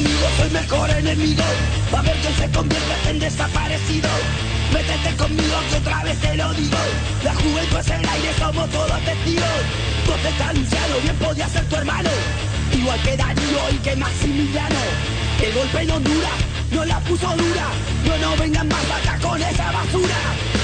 conmigo, soy mejor enemigo. Va a ver quién se convierte en desaparecido. Métete conmigo que otra vez te lo digo. La juventud es el aire, somos todos testigos. ¿Dónde está Luciano? Bien podía ser tu hermano. Igual que Darío y que Maximiliano. El golpe en Honduras no la puso dura. No vengan más acá con esa basura.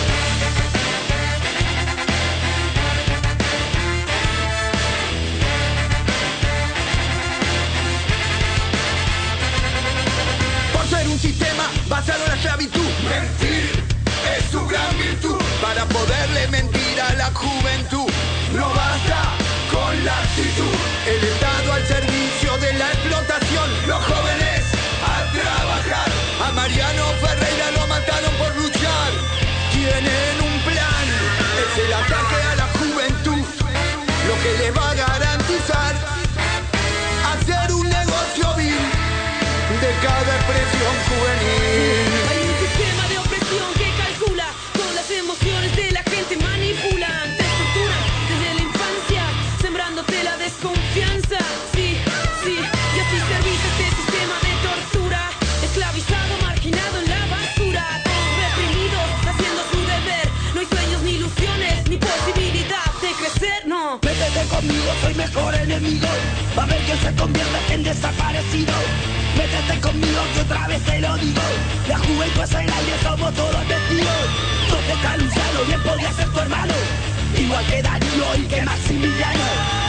Por ser un sistema basado en la esclavitud. Mentir es su gran virtud. Para poderle mentir a la juventud. No basta con la actitud. El Estado al servicio de la explotación. Los jóvenes a trabajar. A Mariano Ferreira lo mataron por luchar. Tienen un plan. Es el ataque a la juventud. Lo que les va a garantizar hacer un negocio vil de cada expresión juvenil. Hay un sistema de opresión que calcula con las emociones de la gente, manipulan, te estructuran desde la infancia, sembrándote la desconfianza. Sí, y así serviste este sistema de tortura, esclavizado, marginado en la basura, todos reprimidos, haciendo su deber. No hay sueños ni ilusiones, ni posibilidad de crecer, no. Métete conmigo, soy mejor enemigo. Va a ver quién se convierte en desaparecido. Métete conmigo que otra vez te lo digo. La juventud es el aire, somos todos testigos. ¿Dónde está Luciano? Bien podría ser tu hermano. Igual que Darío y que Maximiliano.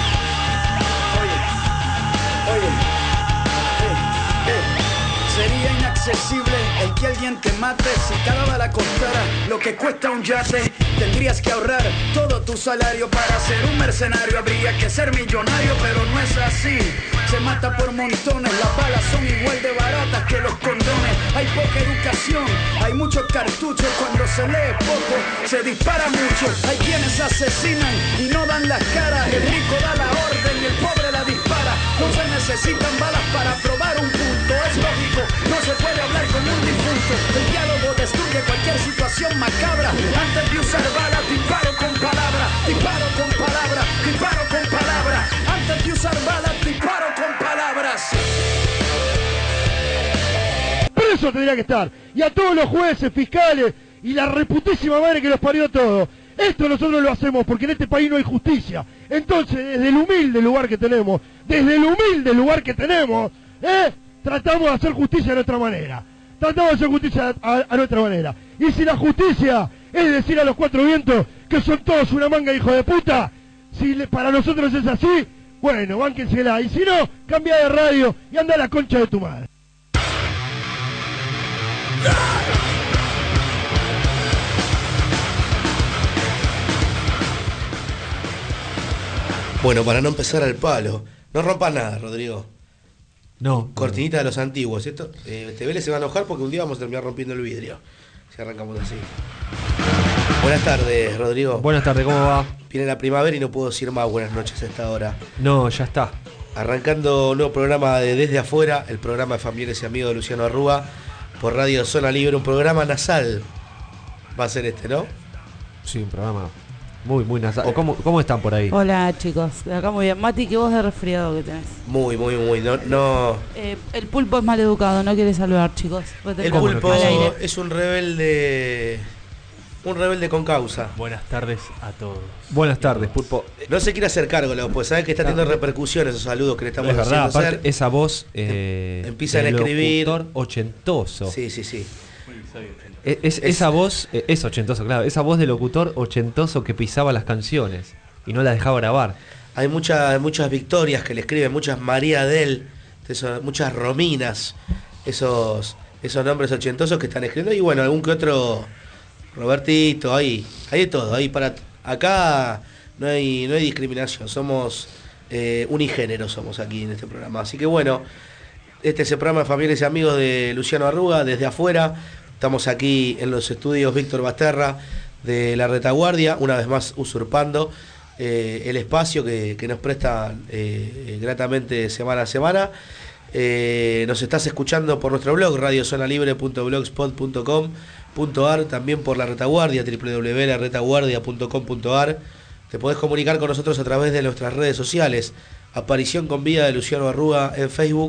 Sería inaccesible el que alguien te mate. Si cada bala costara lo que cuesta un yate, tendrías que ahorrar todo tu salario para ser un mercenario. Habría que ser millonario, pero no es así. Se mata por montones, las balas son igual de baratas que los condones. Hay poca educación, hay muchos cartuchos. Cuando se lee poco, se dispara mucho. Hay quienes asesinan y no dan las caras. El rico da la orden y el pobre la dispara. No se necesitan balas para probar un punto. Es lógico, no se puede hablar con un difunto. El diálogo destruye cualquier situación macabra. Antes de usar balas, disparo con palabra. Disparo con palabra, disparo con palabra. Antes de usar balas, disparo con palabras. Preso tendría que estar. Y a todos los jueces, fiscales y la reputísima madre que los parió todo. Esto nosotros lo hacemos porque en este país no hay justicia. Entonces, desde el humilde lugar que tenemos, tratamos de hacer justicia de nuestra manera. Tratamos de hacer justicia a nuestra manera. Y si la justicia es decir a los cuatro vientos que son todos una manga de hijo de puta, si para nosotros es así, bueno, bánquensela. Y si no, cambia de radio y anda a la concha de tu madre. Bueno, para no empezar al palo, no rompas nada, Rodrigo. No. Cortinita de los antiguos. Esto, Vélez se va a enojar porque un día vamos a terminar rompiendo el vidrio. Si arrancamos así. Buenas tardes, Rodrigo. Buenas tardes, ¿cómo va? Viene la primavera y no puedo decir más buenas noches a esta hora. No, ya está. Arrancando un nuevo programa de Desde Afuera, el programa de familiares y amigos de Luciano Arruga, por Radio Zona Libre, un programa nasal. Va a ser este, ¿no? Sí, un programa muy nasal. ¿Cómo están por ahí? Hola, chicos. Acá muy bien. Mati, ¿qué voz de resfriado que tenés? Muy. No. El pulpo es mal educado, no quiere saludar, chicos. El pulpo es un rebelde. Un rebelde con causa. Buenas tardes a todos. Buenas tardes, pulpo. No se quiere hacer cargo, pues sabe que está teniendo repercusiones esos saludos que le estamos haciendo. Es verdad, aparte, esa voz empiezan a escribir. Ochentoso. Sí. Esa voz es ochentoso, claro. Esa voz de locutor ochentoso que pisaba las canciones y no las dejaba grabar. Hay muchas victorias que le escriben, muchas María Del, muchas Rominas, esos nombres ochentosos que están escribiendo. Y bueno, algún que otro Robertito, hay de todo. Acá no hay discriminación, somos unigénero, somos aquí en este programa. Así que bueno, este es el programa de familiares y amigos de Luciano Arruga, Desde Afuera. Estamos aquí en los estudios Víctor Basterra de La Retaguardia, una vez más usurpando el espacio que nos presta gratamente semana a semana. Nos estás escuchando por nuestro blog, radiozonalibre.blogspot.com.ar, también por La Retaguardia, www.laretaguardia.com.ar. Te podés comunicar con nosotros a través de nuestras redes sociales, Aparición con Vida de Luciano Arruga en Facebook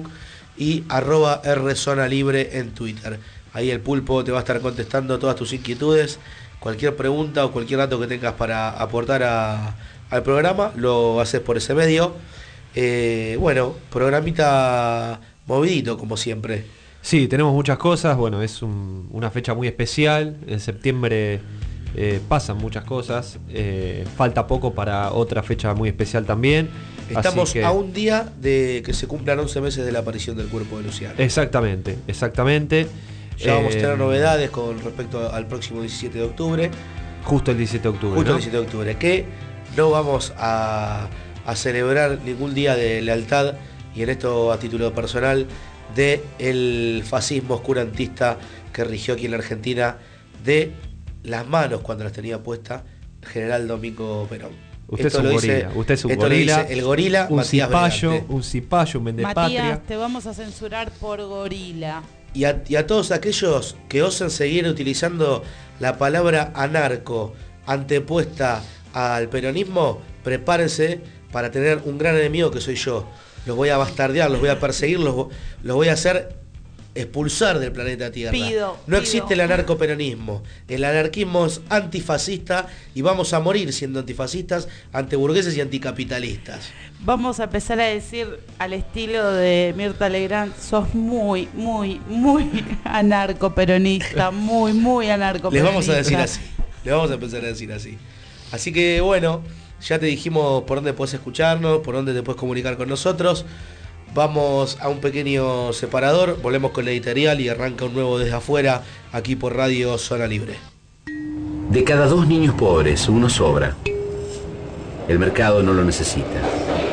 y @rzonalibre en Twitter. Ahí el Pulpo te va a estar contestando todas tus inquietudes, cualquier pregunta o cualquier dato que tengas para aportar al programa, lo haces por ese medio. Bueno, programita movidito como siempre. Sí, tenemos muchas cosas. Bueno, es una fecha muy especial. En septiembre pasan muchas cosas. Falta poco para otra fecha muy especial también. Estamos a un día de que se cumplan 11 meses de la aparición del cuerpo de Luciano. Exactamente. Ya vamos a tener novedades con respecto al próximo 17 de octubre. Justo el 17 de octubre. Justo ¿no? el 17 de octubre, que no vamos a celebrar ningún día de lealtad, y en esto a título personal, del fascismo oscurantista que rigió aquí en la Argentina, de las manos cuando las tenía puesta el general Domingo Perón. Usted es un gorila. Usted es un gorila. El gorila, un Matías cipayo, Bergante. un cipayo, un vendepatria. Matías, te vamos a censurar por gorila. Y a todos aquellos que osan seguir utilizando la palabra anarco antepuesta al peronismo, prepárense para tener un gran enemigo que soy yo. Los voy a bastardear, los voy a perseguir, los voy a hacer expulsar del planeta Tierra. No existe el anarcoperonismo. El anarquismo es antifascista y vamos a morir siendo antifascistas, antiburgueses y anticapitalistas. Vamos a empezar a decir al estilo de Mirta Legrand, sos muy, muy, muy anarcoperonista, muy, muy anarcoperonista. Les vamos a decir así. Les vamos a empezar a decir así. Así que bueno, ya te dijimos por dónde puedes escucharnos, por dónde te puedes comunicar con nosotros. Vamos a un pequeño separador, volvemos con la editorial y arranca un nuevo Desde Afuera, aquí por Radio Zona Libre. De cada 2 niños pobres, uno sobra. El mercado no lo necesita.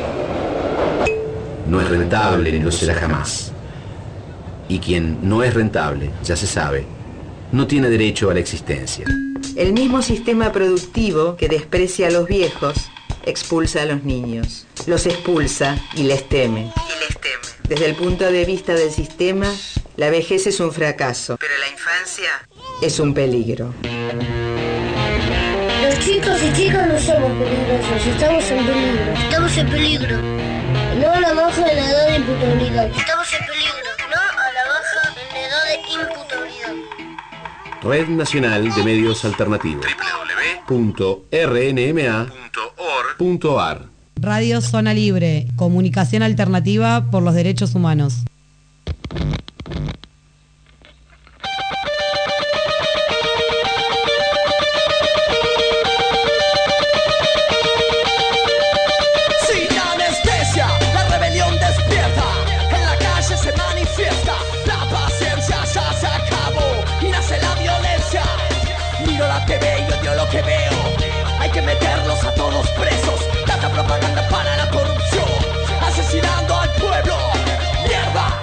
No es rentable ni lo será jamás. Y quien no es rentable, ya se sabe, no tiene derecho a la existencia. El mismo sistema productivo que desprecia a los viejos expulsa a los niños. Los expulsa y les teme. Desde el punto de vista del sistema, la vejez es un fracaso, pero la infancia es un peligro. Los chicos y chicas no somos peligrosos, estamos en peligro. Estamos en peligro. No a la baja en la edad de imputabilidad. Estamos en peligro. No a la baja en la edad de imputabilidad. Red Nacional de Medios Alternativos. www.rnma.org.ar. Radio Zona Libre, comunicación alternativa por los derechos humanos. Sin anestesia, la rebelión despierta. En la calle se manifiesta. La paciencia ya se acabó y nace la violencia. Miro la TV y odio lo que veo. Hay que meterlos a todos presos. Tanta propaganda para la corrupción, asesinando al pueblo. ¡Mierda!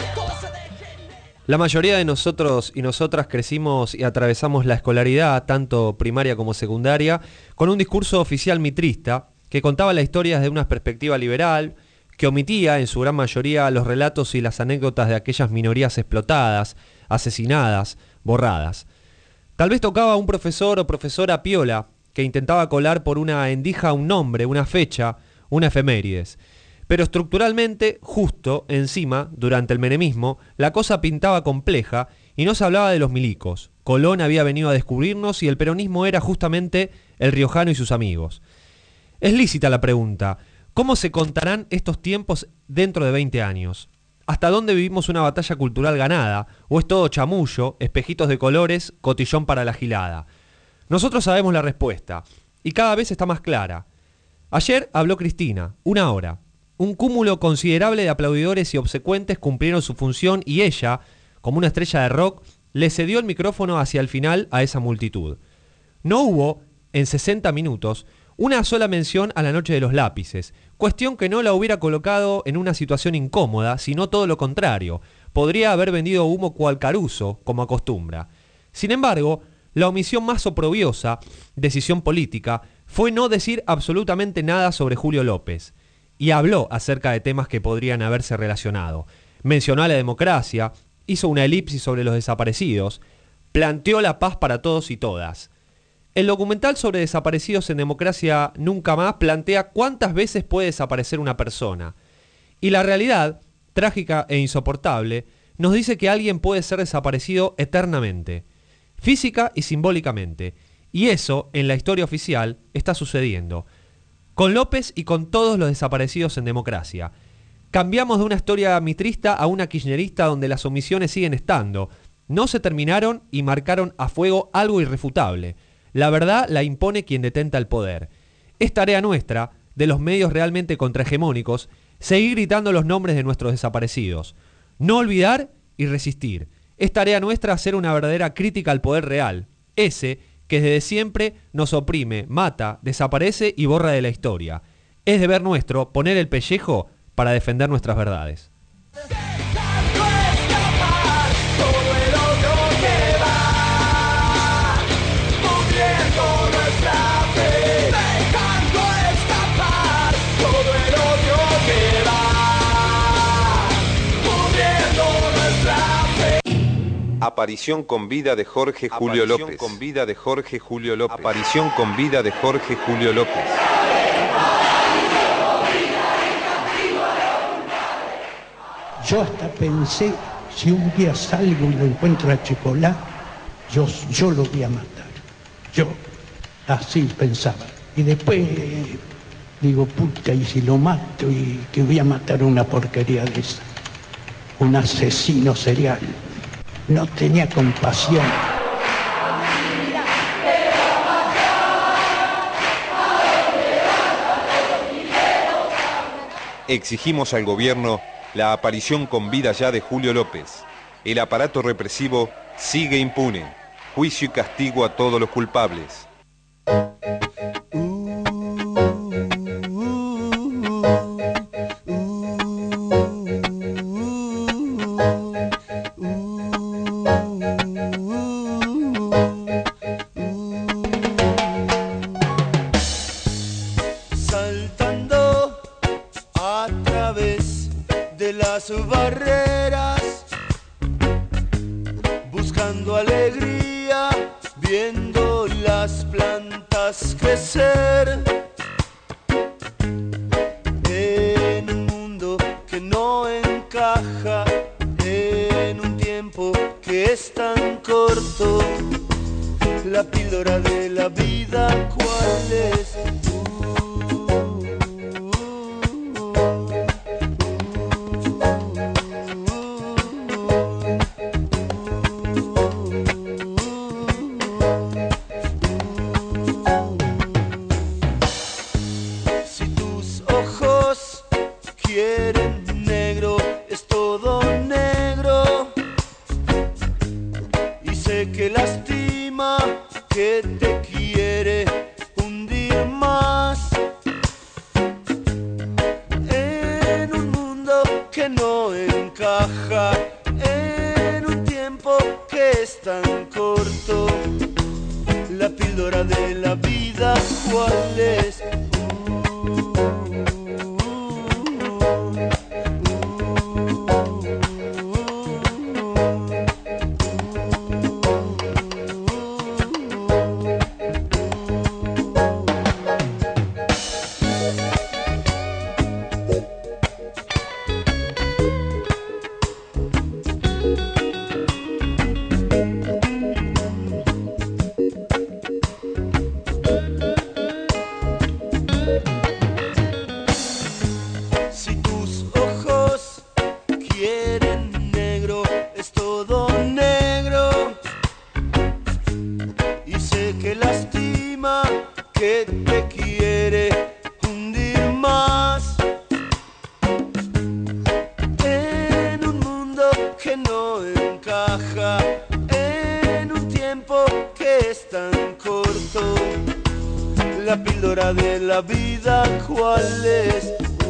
La mayoría de nosotros y nosotras crecimos y atravesamos la escolaridad, tanto primaria como secundaria, con un discurso oficial mitrista que contaba las historias de una perspectiva liberal, que omitía en su gran mayoría los relatos y las anécdotas de aquellas minorías explotadas, asesinadas, borradas. Tal vez tocaba a un profesor o profesora piola que intentaba colar por una endija un nombre, una fecha, una efemérides. Pero estructuralmente, justo encima, durante el menemismo, la cosa pintaba compleja y no se hablaba de los milicos. Colón había venido a descubrirnos y el peronismo era justamente el riojano y sus amigos. Es lícita la pregunta, ¿cómo se contarán estos tiempos dentro de 20 años? ¿Hasta dónde vivimos una batalla cultural ganada? ¿O es todo chamullo, espejitos de colores, cotillón para la gilada? Nosotros sabemos la respuesta, y cada vez está más clara. Ayer habló Cristina, 1 hora. Un cúmulo considerable de aplaudidores y obsecuentes cumplieron su función y ella, como una estrella de rock, le cedió el micrófono hacia el final a esa multitud. No hubo, en 60 minutos, una sola mención a la noche de los lápices, cuestión que no la hubiera colocado en una situación incómoda, sino todo lo contrario. Podría haber vendido humo cual Caruso, como acostumbra. Sin embargo, la omisión más oprobiosa, decisión política, fue no decir absolutamente nada sobre Julio López. Y habló acerca de temas que podrían haberse relacionado. Mencionó a la democracia, hizo una elipsis sobre los desaparecidos, planteó la paz para todos y todas. El documental sobre desaparecidos en Democracia Nunca Más plantea cuántas veces puede desaparecer una persona. Y la realidad trágica e insoportable, nos dice que alguien puede ser desaparecido eternamente, física y simbólicamente, y eso, en la historia oficial, está sucediendo. Con López y con todos los desaparecidos en democracia. Cambiamos de una historia mitrista a una kirchnerista donde las omisiones siguen estando. No se terminaron y marcaron a fuego algo irrefutable. La verdad la impone quien detenta el poder. Es tarea nuestra, de los medios realmente contrahegemónicos, seguir gritando los nombres de nuestros desaparecidos. No olvidar y resistir. Es tarea nuestra hacer una verdadera crítica al poder real. Ese que desde siempre nos oprime, mata, desaparece y borra de la historia. Es deber nuestro poner el pellejo para defender nuestras verdades. Aparición con vida de Jorge Julio López. Con vida de Jorge Julio López. Aparición con vida de Jorge Julio López. Yo hasta pensé, si un día salgo y lo encuentro a Chicolá, yo lo voy a matar. Yo así pensaba. Y después digo, puta, y si lo mato, y que voy a matar una porquería de esa. Un asesino serial. No tenía compasión. Exigimos al gobierno la aparición con vida ya de Julio López. El aparato represivo sigue impune. Juicio y castigo a todos los culpables. Saltando a través de las barreras, buscando alegría, viendo las plantas crecer, en un mundo que no encaja, en un tiempo que es tan corto. La píldora de la vida, ¿cuál es? Si tus ojos quieren negro, es todo negro. Y sé que lastima, que te quiere hundir más. En un mundo que no encaja, en un tiempo que es tan corto. La píldora de la vida, ¿cuál es? Si tus ojos quieren negro, es todo negro. Y sé que lastima, que te quiere hundir más. En un mundo que no encaja, en un tiempo que es tan corto. La píldora de la vida, ¿cuál es?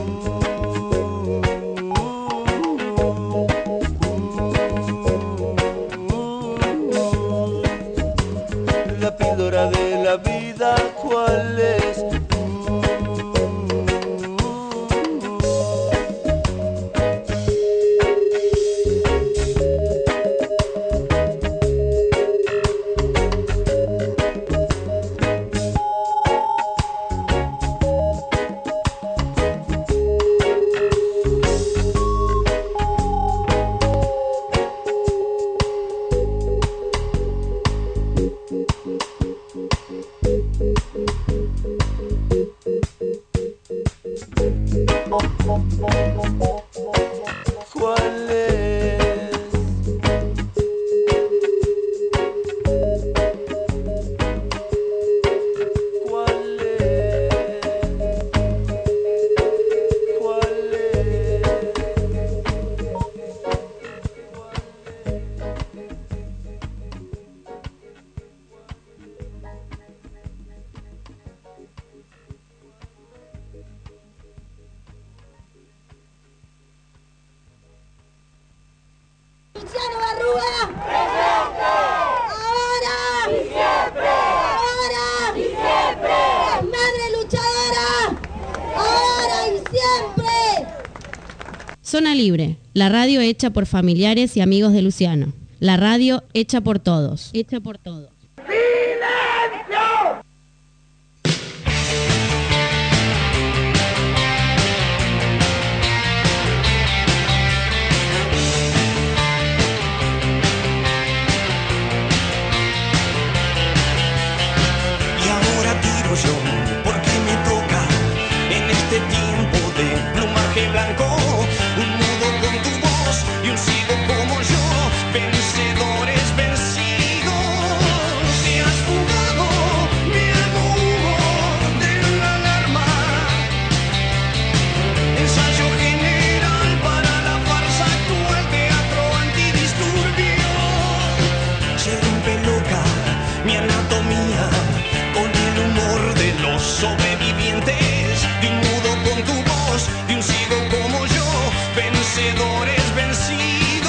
La píldora de la vida, ¿cuál es? Zona Libre, la radio hecha por familiares y amigos de Luciano. La radio hecha por todos. Hecha por todos. Y ahora tiro yo, porque me toca en este tiempo de plumaje blanco. Un nudo con tu voz y un sigo como yo, vencedores vencidos. Te has fugado mi humor de la alarma. Ensayo general para la farsa actual, teatro antidisturbio. Se rompe loca mi anatomía con el humor de los sobrevivientes. De un nudo con tu voz, de un sigo como yo, vencedores vencidos.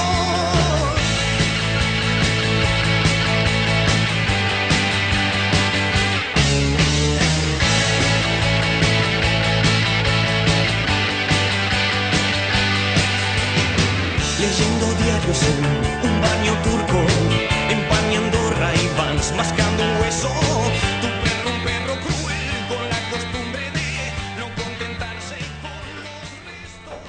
Leyendo diarios en un baño turco, empañando Ray-Bans, mascando un hueso. Tu perro, un perro cruel, con la costumbre de no contentarse con los restos.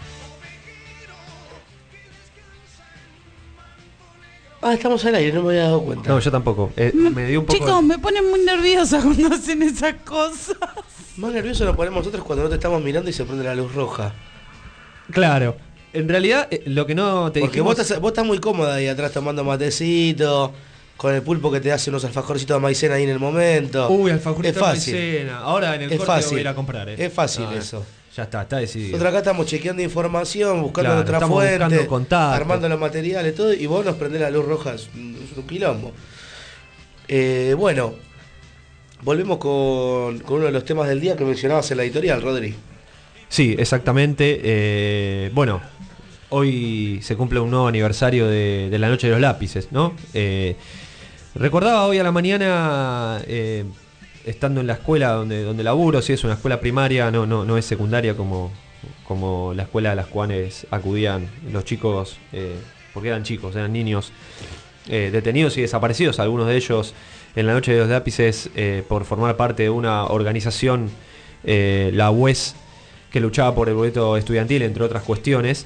Ah, estamos al aire, no me había dado cuenta. No, yo tampoco. Me dio un poco... Chicos, me ponen muy nerviosa cuando hacen esas cosas. Más nervioso nos ponemos nosotros cuando no te estamos mirando y se prende la luz roja. Claro. En realidad, lo que no te Porque dijimos... vos estás muy cómoda ahí atrás tomando matecito, con el pulpo que te hace unos alfajorcitos de maicena ahí en el momento. Uy, alfajorcitos es fácil. de maicena. Ahora en el Es corte fácil. voy a ir a comprar. Es fácil No, eso. Ya está decidido. Nosotros acá estamos chequeando información, buscando Claro, nuestra estamos fuente, buscando contacto. armando los materiales, todo, y vos nos prendés la luz roja, es un quilombo. Bueno, volvemos con uno de los temas del día que mencionabas en la editorial, Rodri. Sí, exactamente. Bueno, hoy se cumple un nuevo aniversario de la Noche de los Lápices, ¿no? Recordaba hoy a la mañana, estando en la escuela donde laburo, sí es una escuela primaria, no es secundaria como la escuela a las cuales acudían los chicos, porque eran chicos, eran niños detenidos y desaparecidos, algunos de ellos en la Noche de los Lápices por formar parte de una organización, la UES, que luchaba por el boleto estudiantil, entre otras cuestiones.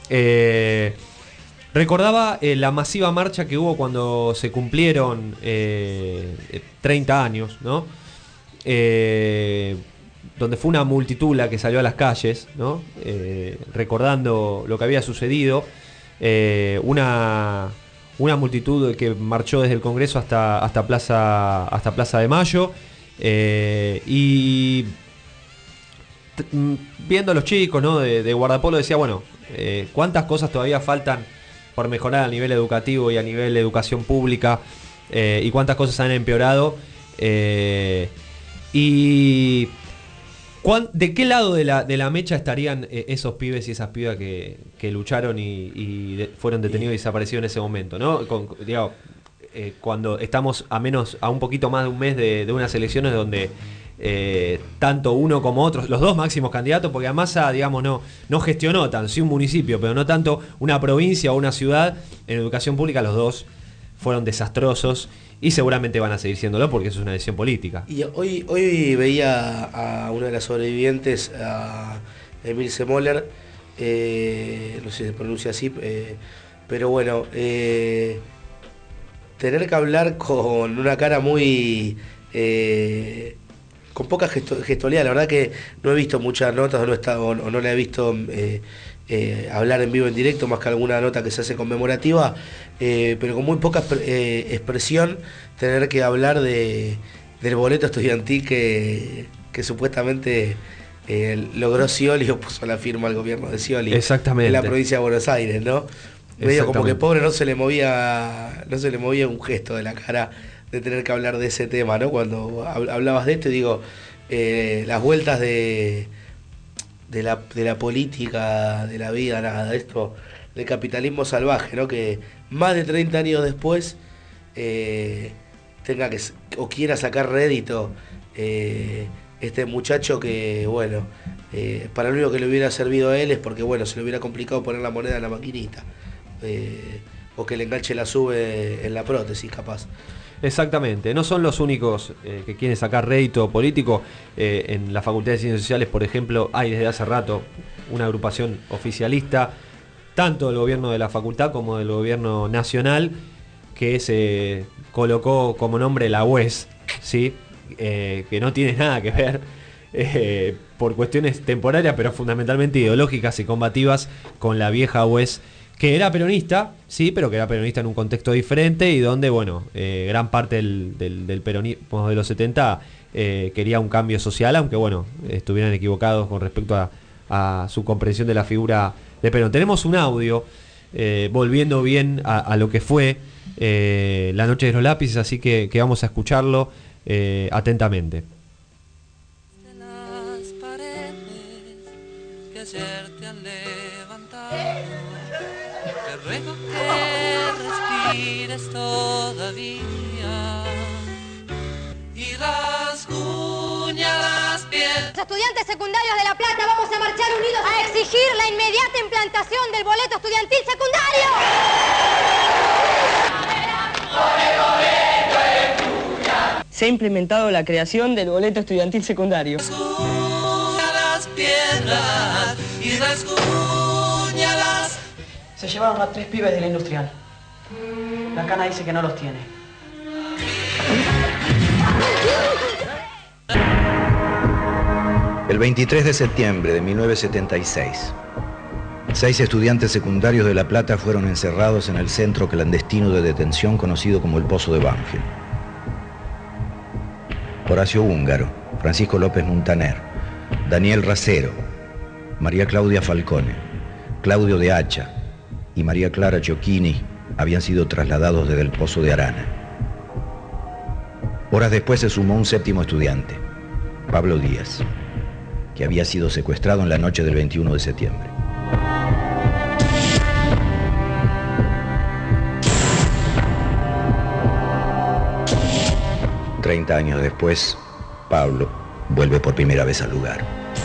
Recordaba la masiva marcha que hubo cuando se cumplieron 30 años, ¿no? Donde fue una multitud la que salió a las calles, ¿no? Recordando lo que había sucedido. Una multitud que marchó desde el Congreso hasta Plaza de Mayo. Y viendo a los chicos, ¿no? de guardapolo decía, bueno, cuántas cosas todavía faltan por mejorar a nivel educativo y a nivel de educación pública, y cuántas cosas han empeorado, y ¿de qué lado de la mecha estarían esos pibes y esas pibas que lucharon y fueron detenidos y desaparecidos en ese momento, ¿no? Cuando estamos a un poquito más de un mes de unas elecciones donde tanto uno como otros, los dos máximos candidatos, porque además digamos no gestionó tan, sí un municipio, pero no tanto una provincia o una ciudad en educación pública, los dos fueron desastrosos y seguramente van a seguir siéndolo porque eso es una decisión política. Y hoy veía a una de las sobrevivientes, a Emilce Moller, no sé si se pronuncia así, pero bueno, tener que hablar con una cara muy... con poca gestualidad. La verdad que no he visto muchas notas o no la he visto hablar en vivo en directo, más que alguna nota que se hace conmemorativa, pero con muy poca expresión, tener que hablar del boleto estudiantil que supuestamente logró Scioli o puso la firma al gobierno de Scioli. Exactamente. En la provincia de Buenos Aires, ¿no? Medio como que pobre no se le movía un gesto de la cara de tener que hablar de ese tema, ¿no? Cuando hablabas de esto, digo, las vueltas de la política, de la vida, nada, de esto, del capitalismo salvaje, ¿no? Que más de 30 años después tenga que, o quiera sacar rédito este muchacho que, bueno, para lo único que le hubiera servido a él es porque, bueno, se le hubiera complicado poner la moneda en la maquinita. O que el enganche la sube en la prótesis, capaz. Exactamente, no son los únicos que quieren sacar rédito político. En la Facultad de Ciencias Sociales, por ejemplo, hay desde hace rato una agrupación oficialista, tanto del gobierno de la facultad como del gobierno nacional, que se colocó como nombre la UES, ¿sí? Que no tiene nada que ver por cuestiones temporarias, pero fundamentalmente ideológicas y combativas con la vieja UES, que era peronista, sí, pero que era peronista en un contexto diferente y donde, bueno, gran parte del peronismo de los 70 quería un cambio social, aunque, bueno, estuvieran equivocados con respecto a su comprensión de la figura de Perón. Tenemos un audio volviendo bien a lo que fue la Noche de los Lápices, así que vamos a escucharlo atentamente. Las paredes que ayer te han levantado, te ruego que respires todavía y rasguña las piedras. Los estudiantes secundarios de La Plata vamos a marchar unidos a exigir la inmediata implantación del boleto estudiantil secundario. Se ha implementado la creación del boleto estudiantil secundario. Rasguña las piedras y rasguñalas. Se llevaron a 3 pibes de la industrial. La cana dice que no los tiene. El 23 de septiembre de 1976, 6 estudiantes secundarios de La Plata fueron encerrados en el centro clandestino de detención conocido como el Pozo de Banfield. Horacio Húngaro, Francisco López Muntaner, Daniel Racero, María Claudia Falcone, Claudio de Hacha y María Clara Giocchini habían sido trasladados desde el Pozo de Arana. Horas después se sumó un 7º estudiante, Pablo Díaz, que había sido secuestrado en la noche del 21 de septiembre. Treinta años después, Pablo vuelve por primera vez al lugar.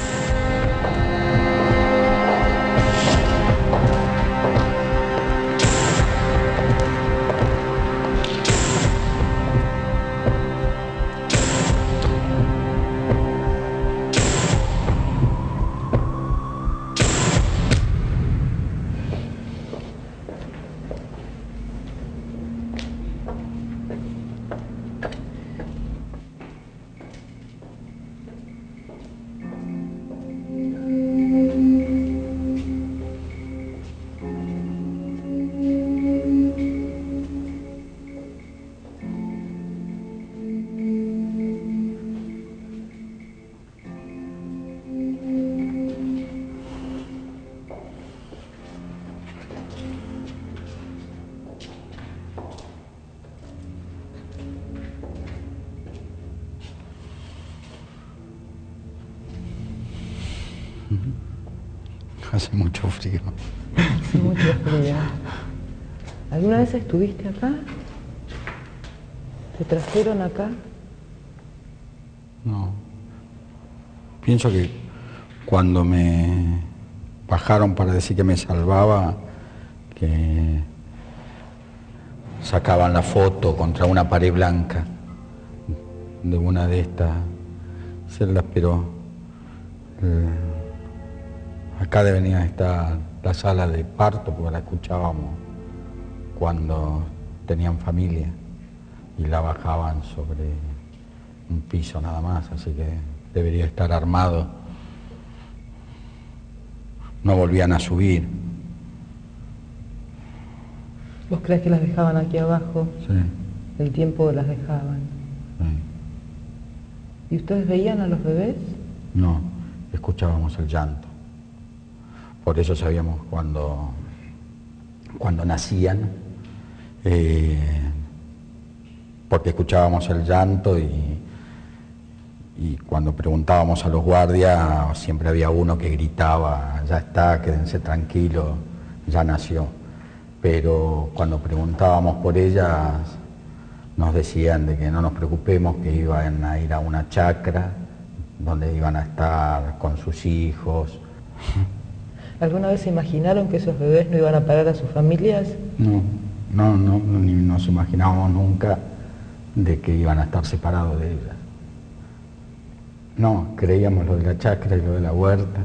Hace mucho frío. Hace mucho frío. ¿Alguna vez estuviste acá? ¿Te trajeron acá? No. Pienso que cuando me bajaron para decir que me salvaba, que sacaban la foto contra una pared blanca de una de estas celdas, pero acá debería estar la sala de parto, porque la escuchábamos cuando tenían familia y la bajaban sobre un piso nada más, así que debería estar armado. No volvían a subir. ¿Vos crees que las dejaban aquí abajo? Sí. El tiempo las dejaban. Sí. ¿Y ustedes veían a los bebés? No, escuchábamos el llanto. Por eso sabíamos cuando nacían, porque escuchábamos el llanto y cuando preguntábamos a los guardias siempre había uno que gritaba, ya está, quédense tranquilos, ya nació. Pero cuando preguntábamos por ellas nos decían de que no nos preocupemos, que iban a ir a una chacra, donde iban a estar con sus hijos. ¿Alguna vez se imaginaron que esos bebés no iban a parar a sus familias? No, ni nos imaginábamos nunca de que iban a estar separados de ellas. No, creíamos lo de la chacra y lo de la huerta,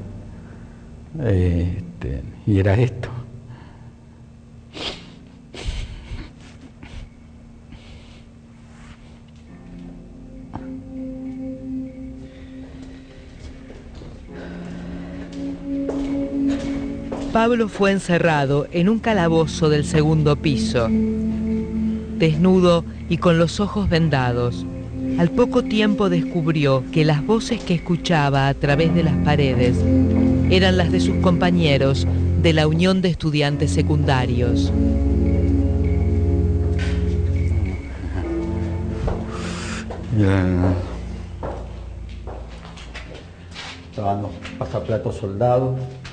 y era esto. Pablo fue encerrado en un calabozo del segundo piso, desnudo y con los ojos vendados. Al poco tiempo descubrió que las voces que escuchaba a través de las paredes eran las de sus compañeros de la Unión de Estudiantes Secundarios. Estaban los pasaplatos soldados.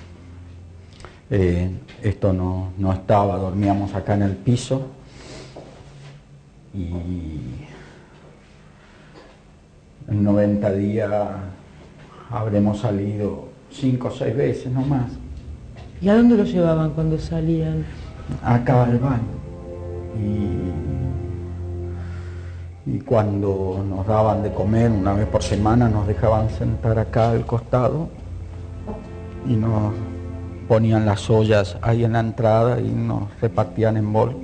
Esto no estaba, dormíamos acá en el piso y en 90 días habremos salido 5 o 6 veces nomás. ¿Y a dónde los llevaban cuando salían? Acá al baño. Y cuando nos daban de comer una vez por semana nos dejaban sentar acá al costado y nos ponían las ollas ahí en la entrada y nos repartían en bol.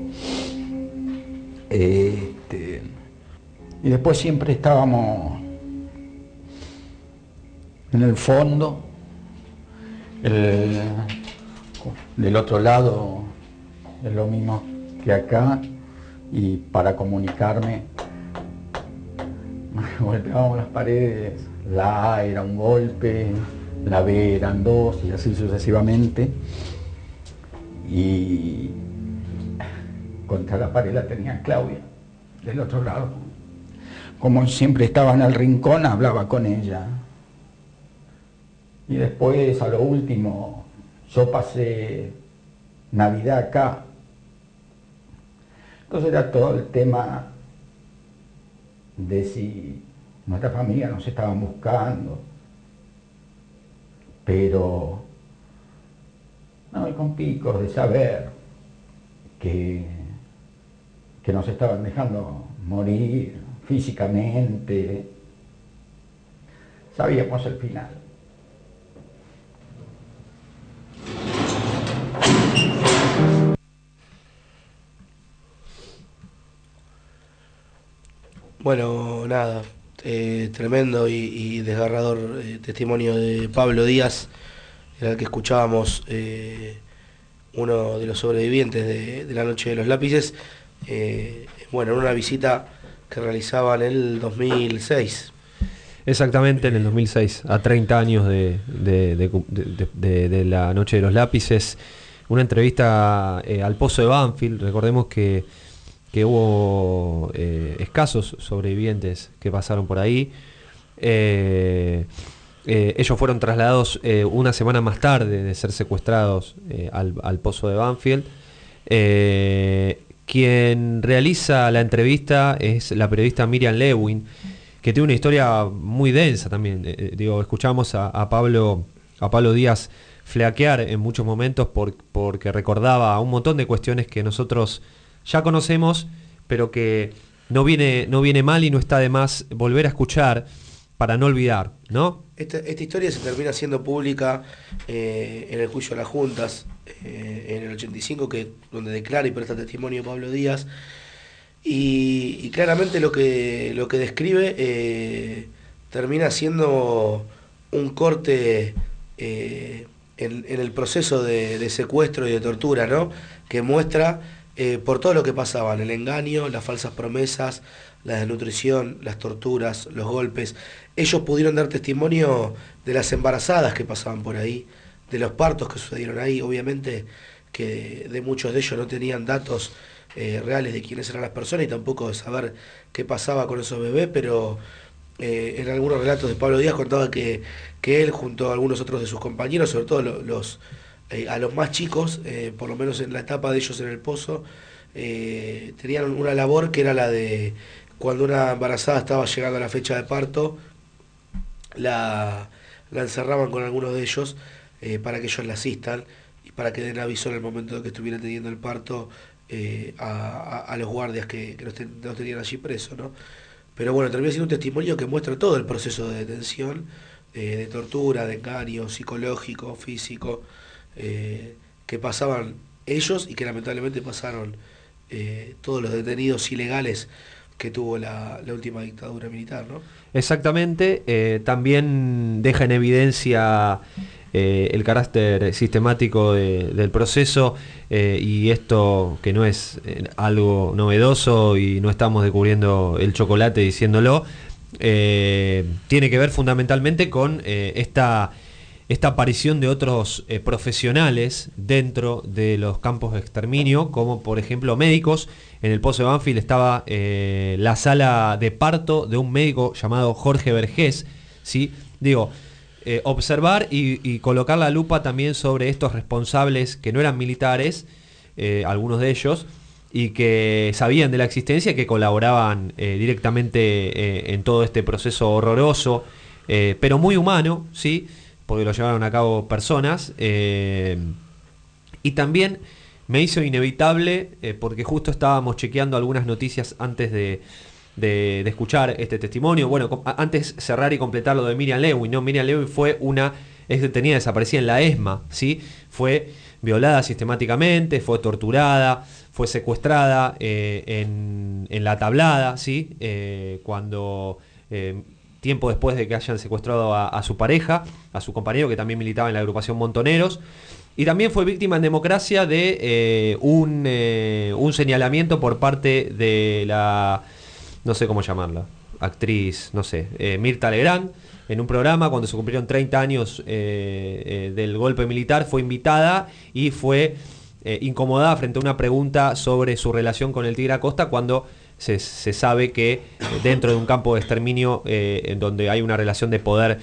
Y después siempre estábamos en el fondo, del otro lado es lo mismo que acá, y para comunicarme golpeábamos las paredes, la A era un golpe, la B eran 2 y así sucesivamente, y contra la pared la tenía Claudia, del otro lado. Como siempre estaba en el rincón, hablaba con ella. Y después, a lo último, yo pasé Navidad acá. Entonces era todo el tema de si nuestra familia nos estaban buscando. Pero no voy con picos de saber que nos estaban dejando morir físicamente. Sabíamos el final. Bueno, nada, tremendo y desgarrador testimonio de Pablo Díaz, era el que escuchábamos, uno de los sobrevivientes de la Noche de los Lápices, bueno, en una visita que realizaba en el 2006. Exactamente, en el 2006, a 30 años de la Noche de los Lápices, una entrevista al Pozo de Banfield. Recordemos que hubo escasos sobrevivientes que pasaron por ahí. Ellos fueron trasladados una semana más tarde de ser secuestrados al Pozo de Banfield. Quien realiza la entrevista es la periodista Miriam Lewin, que tiene una historia muy densa también. Escuchamos a Pablo Díaz flaquear en muchos momentos porque recordaba un montón de cuestiones que nosotros ya conocemos, pero que no viene mal y no está de más volver a escuchar para no olvidar, ¿no? Esta historia se termina haciendo pública en el juicio a las juntas en el 85, donde declara y presta testimonio Pablo Díaz, y claramente lo que describe termina siendo un corte en el proceso de secuestro y de tortura, ¿no? Que muestra por todo lo que pasaban, el engaño, las falsas promesas, la desnutrición, las torturas, los golpes. Ellos pudieron dar testimonio de las embarazadas que pasaban por ahí, de los partos que sucedieron ahí. Obviamente que de muchos de ellos no tenían datos reales de quiénes eran las personas y tampoco de saber qué pasaba con esos bebés, pero en algunos relatos de Pablo Díaz contaba que él, junto a algunos otros de sus compañeros, sobre todo a los más chicos, por lo menos en la etapa de ellos en el pozo, tenían una labor que era la de cuando una embarazada estaba llegando a la fecha de parto, la encerraban con algunos de ellos para que ellos la asistan y para que den aviso en el momento de que estuvieran teniendo el parto a los guardias que los tenían allí presos, ¿no? Pero bueno, termina siendo un testimonio que muestra todo el proceso de detención, de tortura, de engaño psicológico, físico, que pasaban ellos y que lamentablemente pasaron todos los detenidos ilegales que tuvo la última dictadura militar, ¿no? Exactamente, también deja en evidencia el carácter sistemático del proceso, y esto que no es algo novedoso y no estamos descubriendo el chocolate diciéndolo, tiene que ver fundamentalmente con esta aparición de otros profesionales dentro de los campos de exterminio, como por ejemplo médicos. En el Pozo de Banfield estaba la sala de parto de un médico llamado Jorge Vergés, ¿sí? Digo, observar y colocar la lupa también sobre estos responsables que no eran militares, algunos de ellos, y que sabían de la existencia y que colaboraban directamente en todo este proceso horroroso, pero muy humano, ¿sí? Porque lo llevaron a cabo personas, y también me hizo inevitable, porque justo estábamos chequeando algunas noticias antes de escuchar este testimonio. Bueno, antes cerrar y completar lo de Miriam Lewin, ¿no? Miriam Lewin fue una ex detenida desaparecida en la ESMA, ¿sí? Fue violada sistemáticamente, fue torturada, fue secuestrada en La Tablada, ¿sí? Cuando tiempo después de que hayan secuestrado a su pareja, a su compañero que también militaba en la agrupación Montoneros. Y también fue víctima en democracia de un señalamiento por parte de la, no sé cómo llamarla, actriz, no sé, Mirta Legrand, en un programa cuando se cumplieron 30 años del golpe militar. Fue invitada y fue incomodada frente a una pregunta sobre su relación con el Tigre Acosta, cuando se sabe que dentro de un campo de exterminio en donde hay una relación de poder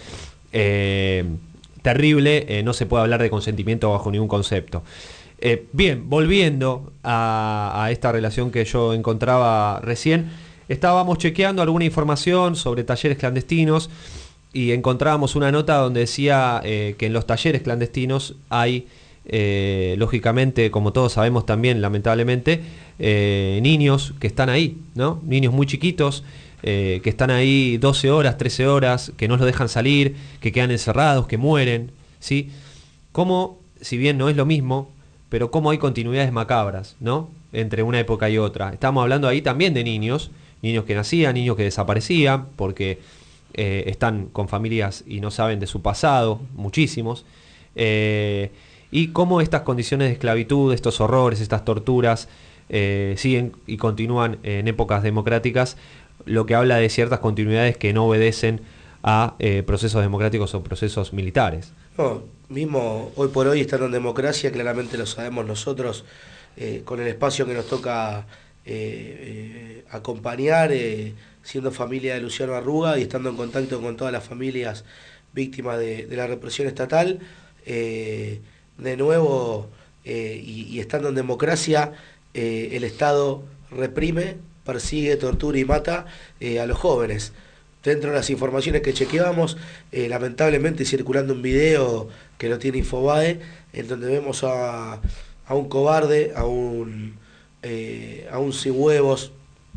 terrible, no se puede hablar de consentimiento bajo ningún concepto. Bien, volviendo a esta relación que yo encontraba recién, estábamos chequeando alguna información sobre talleres clandestinos y encontrábamos una nota donde decía que en los talleres clandestinos hay, lógicamente, como todos sabemos también, lamentablemente, niños que están ahí, ¿no? Niños muy chiquitos, que están ahí 12 horas, 13 horas, que no los dejan salir, que quedan encerrados, que mueren, ¿sí? Como, si bien no es lo mismo, pero como hay continuidades macabras, ¿no? Entre una época y otra. Estamos hablando ahí también de niños que nacían, niños que desaparecían, porque están con familias y no saben de su pasado, muchísimos, y cómo estas condiciones de esclavitud, estos horrores, estas torturas, siguen y continúan en épocas democráticas, lo que habla de ciertas continuidades que no obedecen a procesos democráticos o procesos militares. No, mismo hoy por hoy, estando en democracia, claramente lo sabemos nosotros, con el espacio que nos toca acompañar, siendo familia de Luciano Arruga y estando en contacto con todas las familias víctimas de la represión estatal, de nuevo, y estando en democracia, el Estado reprime, persigue, tortura y mata a los jóvenes. Dentro de las informaciones que chequeábamos, lamentablemente circulando un video que lo tiene Infobae, en donde vemos a un cobarde, a un sin huevos,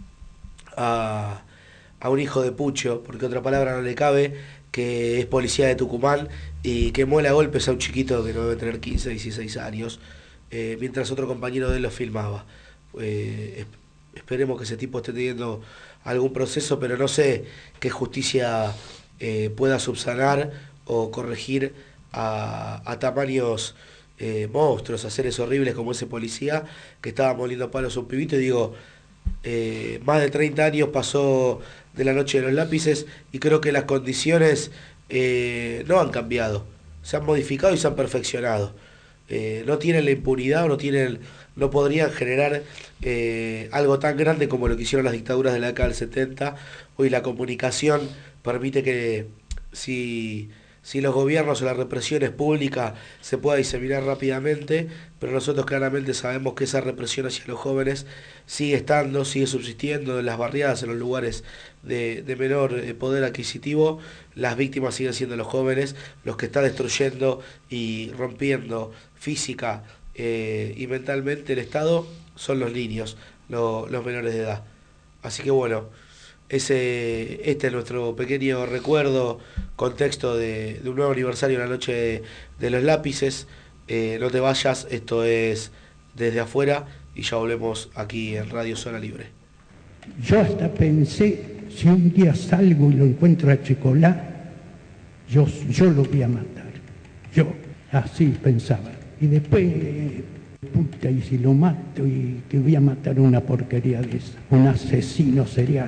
a un hijo de pucho, porque otra palabra no le cabe, que es policía de Tucumán y que muele a golpes a un chiquito que no debe tener 15, 16 años, mientras otro compañero de él lo filmaba. Esperemos que ese tipo esté teniendo algún proceso, pero no sé qué justicia pueda subsanar o corregir a tamaños monstruos, a seres horribles como ese policía que estaba moliendo palos a un pibito. Y digo, más de 30 años pasó de la noche de los lápices y creo que las condiciones no han cambiado, se han modificado y se han perfeccionado. No tienen la impunidad, no podrían generar algo tan grande como lo que hicieron las dictaduras de la década del 70. Hoy la comunicación permite que si si los gobiernos o la represión es pública, se pueda diseminar rápidamente, pero nosotros claramente sabemos que esa represión hacia los jóvenes sigue estando, sigue subsistiendo en las barriadas, en los lugares de menor poder adquisitivo. Las víctimas siguen siendo los jóvenes, los que están destruyendo y rompiendo física y mentalmente el Estado son los niños, los menores de edad. Así que bueno, este es nuestro pequeño recuerdo, contexto de un nuevo aniversario de la noche de los lápices. No te vayas, esto es Desde Afuera y ya volvemos aquí en Radio Zona Libre. Yo hasta pensé, si un día salgo y lo encuentro a Chicolá, yo lo voy a matar. Yo así pensaba. Y después, puta, y si lo mato y que voy a matar una porquería de esa, un asesino serial.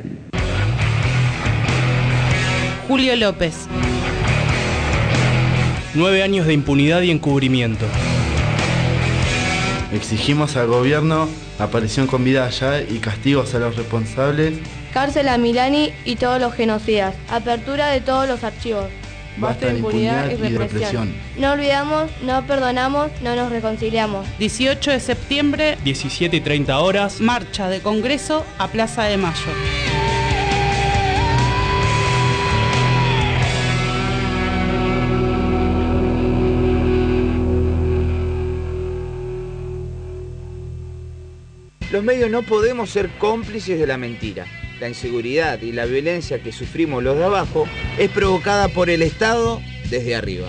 Julio López. 9 años de impunidad y encubrimiento. Exigimos al gobierno aparición con vida allá y castigos a los responsables. Cárcel a Milani y todos los genocidas. Apertura de todos los archivos. Basta de impunidad y represión. No olvidamos, no perdonamos, no nos reconciliamos. 18 de septiembre, 17:30 horas. marcha de Congreso a Plaza de Mayo. Los medios no podemos ser cómplices de la mentira. La inseguridad y la violencia que sufrimos los de abajo es provocada por el Estado desde arriba.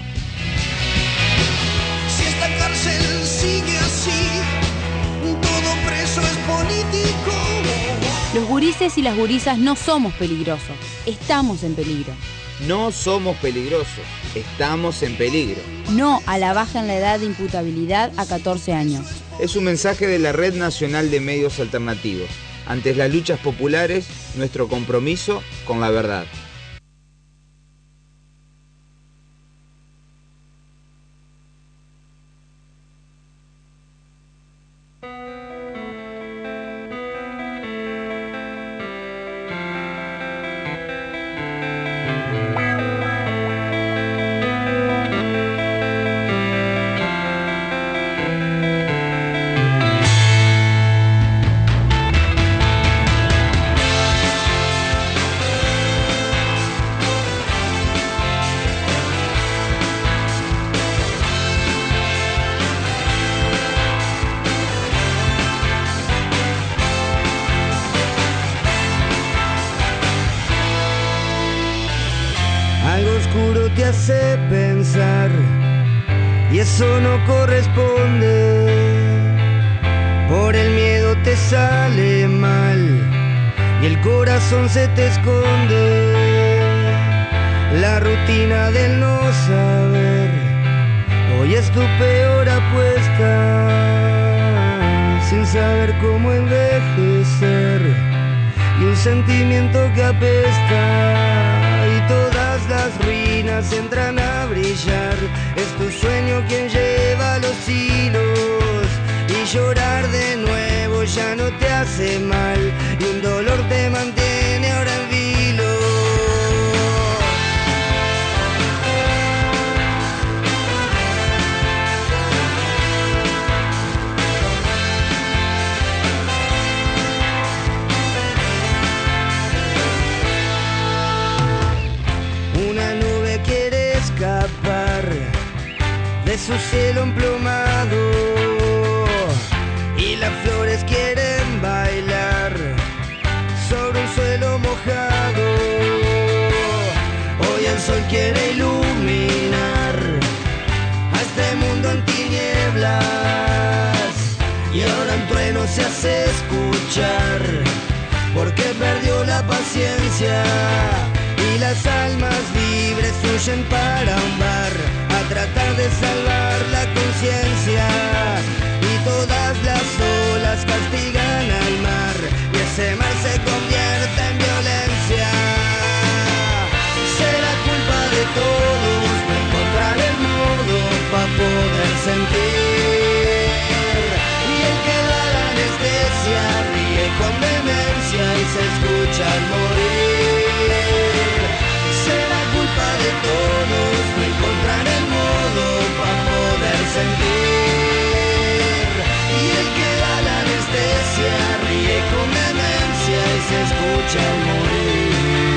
Si esta cárcel sigue así, todo preso es político. Los gurises y las gurisas no somos peligrosos, estamos en peligro. No somos peligrosos, estamos en peligro. No a la baja en la edad de imputabilidad a 14 años. Es un mensaje de la Red Nacional de Medios Alternativos. Ante las luchas populares, nuestro compromiso con la verdad. Algo oscuro te hace pensar y eso no corresponde. Por el miedo te sale mal y el corazón se te esconde. La rutina del no saber hoy es tu peor apuesta. Sin saber cómo envejecer y un sentimiento que apesta. Y todas las ruinas entran a brillar. Es tu sueño quien lleva los hilos. Y llorar de nuevo ya no te hace mal. Y un dolor te mantiene ahora en vilo. De su cielo emplumado y las flores quieren bailar sobre un suelo mojado. Hoy el sol quiere iluminar a este mundo en tinieblas y ahora un trueno se hace escuchar porque perdió la paciencia. Y las almas libres huyen para un bar a tratar de salvar la conciencia. Y todas las olas castigan al mar y ese mar se convierte en violencia. Será culpa de todos no encontrar el modo para poder sentir. Y el que da la anestesia ríe con demencia y se escucha al morir. De todos, no escucha al morir.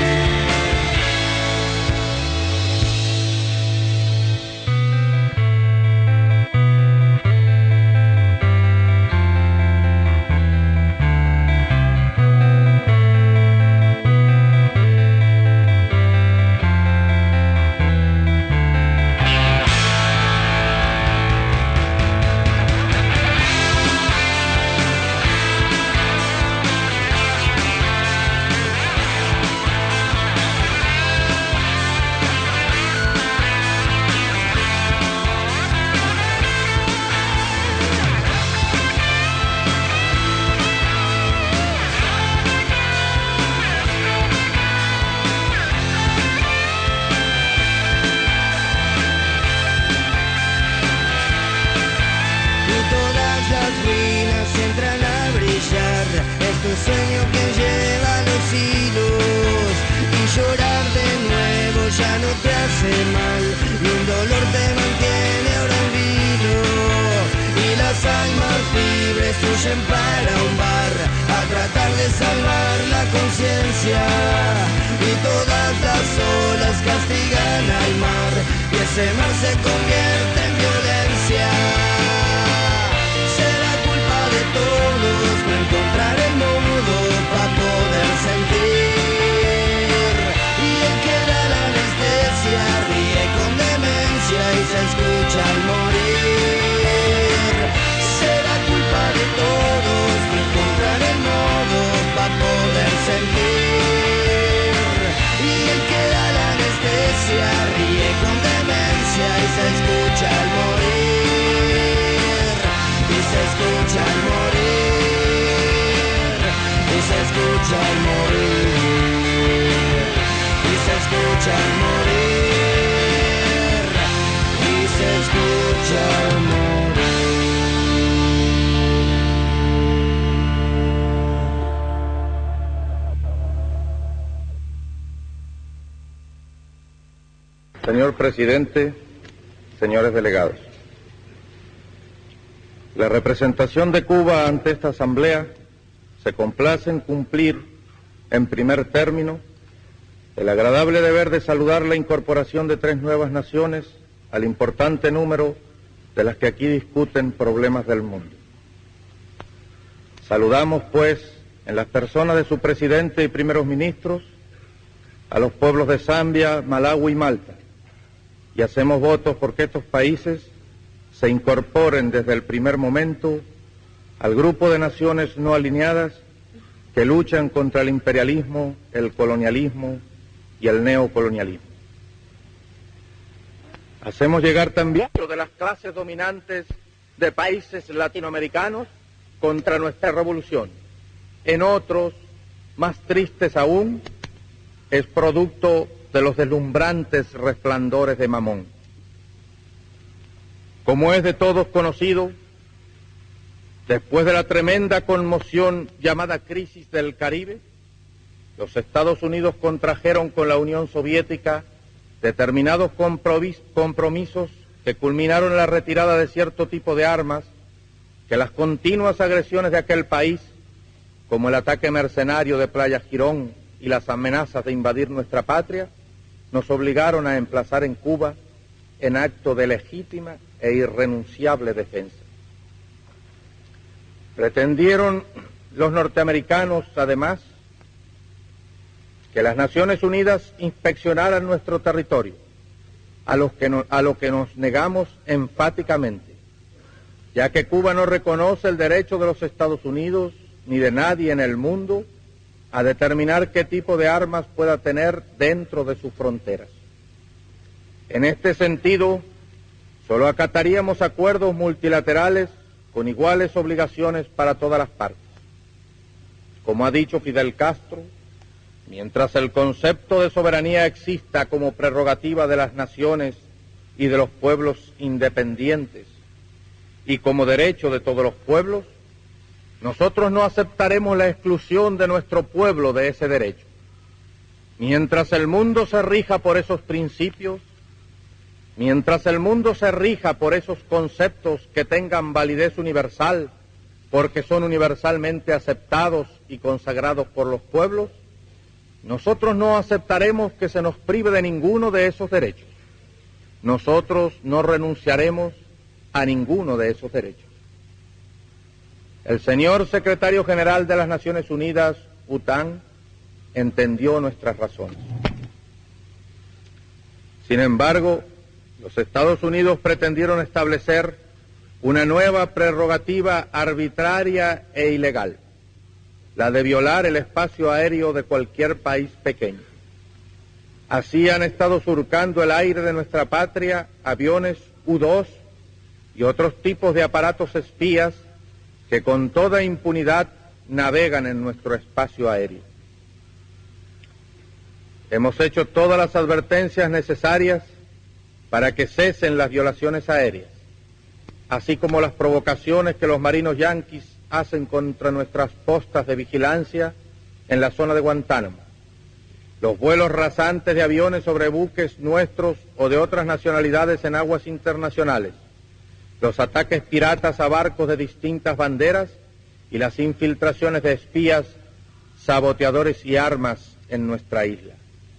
Sueño que lleva los hilos y llorar de nuevo ya no te hace mal, y un dolor te mantiene ahora en vilo, y las almas libres huyen para un bar a tratar de salvar la conciencia, y todas las olas castigan al mar y ese mar se convierte en violencia. Será culpa de todos no encontrar el modo para poder sentir, y el que da la anestesia ríe con demencia y se escucha al morir. Será culpa de todos no encontrar el modo para poder sentir, y el que da la anestesia ríe con demencia y se escucha al morir, y se escucha al morir. Y se escucha al morir, y se escucha al morir, y se escucha al morir. Señor presidente, señores delegados, la representación de Cuba ante esta asamblea se complace en cumplir, en primer término, el agradable deber de saludar la incorporación de 3 nuevas naciones al importante número de las que aquí discuten problemas del mundo. Saludamos, pues, en las personas de su presidente y primeros ministros, a los pueblos de Zambia, Malawi y Malta, y hacemos votos porque estos países se incorporen desde el primer momento al grupo de naciones no alineadas que luchan contra el imperialismo, el colonialismo y el neocolonialismo. Hacemos llegar también de las clases dominantes de países latinoamericanos contra nuestra revolución. En otros, más tristes aún, es producto de los deslumbrantes resplandores de Mamón. Como es de todos conocido, después de la tremenda conmoción llamada crisis del Caribe, los Estados Unidos contrajeron con la Unión Soviética determinados compromisos que culminaron en la retirada de cierto tipo de armas que las continuas agresiones de aquel país, como el ataque mercenario de Playa Girón y las amenazas de invadir nuestra patria, nos obligaron a emplazar en Cuba en acto de legítima e irrenunciable defensa. Pretendieron los norteamericanos, además, que las Naciones Unidas inspeccionaran nuestro territorio, a lo que nos negamos enfáticamente, ya que Cuba no reconoce el derecho de los Estados Unidos ni de nadie en el mundo a determinar qué tipo de armas pueda tener dentro de sus fronteras. En este sentido, solo acataríamos acuerdos multilaterales con iguales obligaciones para todas las partes. Como ha dicho Fidel Castro, mientras el concepto de soberanía exista como prerrogativa de las naciones y de los pueblos independientes y como derecho de todos los pueblos, nosotros no aceptaremos la exclusión de nuestro pueblo de ese derecho. Mientras el mundo se rija por esos principios, mientras el mundo se rija por esos conceptos que tengan validez universal, porque son universalmente aceptados y consagrados por los pueblos, Nosotros no aceptaremos que se nos prive de ninguno de esos derechos. Nosotros no renunciaremos a ninguno de esos derechos. El señor secretario general de las Naciones Unidas, U Thant, entendió nuestras razones. Sin embargo, los Estados Unidos pretendieron establecer una nueva prerrogativa arbitraria e ilegal, la de violar el espacio aéreo de cualquier país pequeño. Así han estado surcando el aire de nuestra patria aviones U-2 y otros tipos de aparatos espías que con toda impunidad navegan en nuestro espacio aéreo. Hemos hecho todas las advertencias necesarias para que cesen las violaciones aéreas, así como las provocaciones que los marinos yanquis hacen contra nuestras postas de vigilancia en la zona de Guantánamo, los vuelos rasantes de aviones sobre buques nuestros o de otras nacionalidades en aguas internacionales, los ataques piratas a barcos de distintas banderas y las infiltraciones de espías, saboteadores y armas en nuestra isla.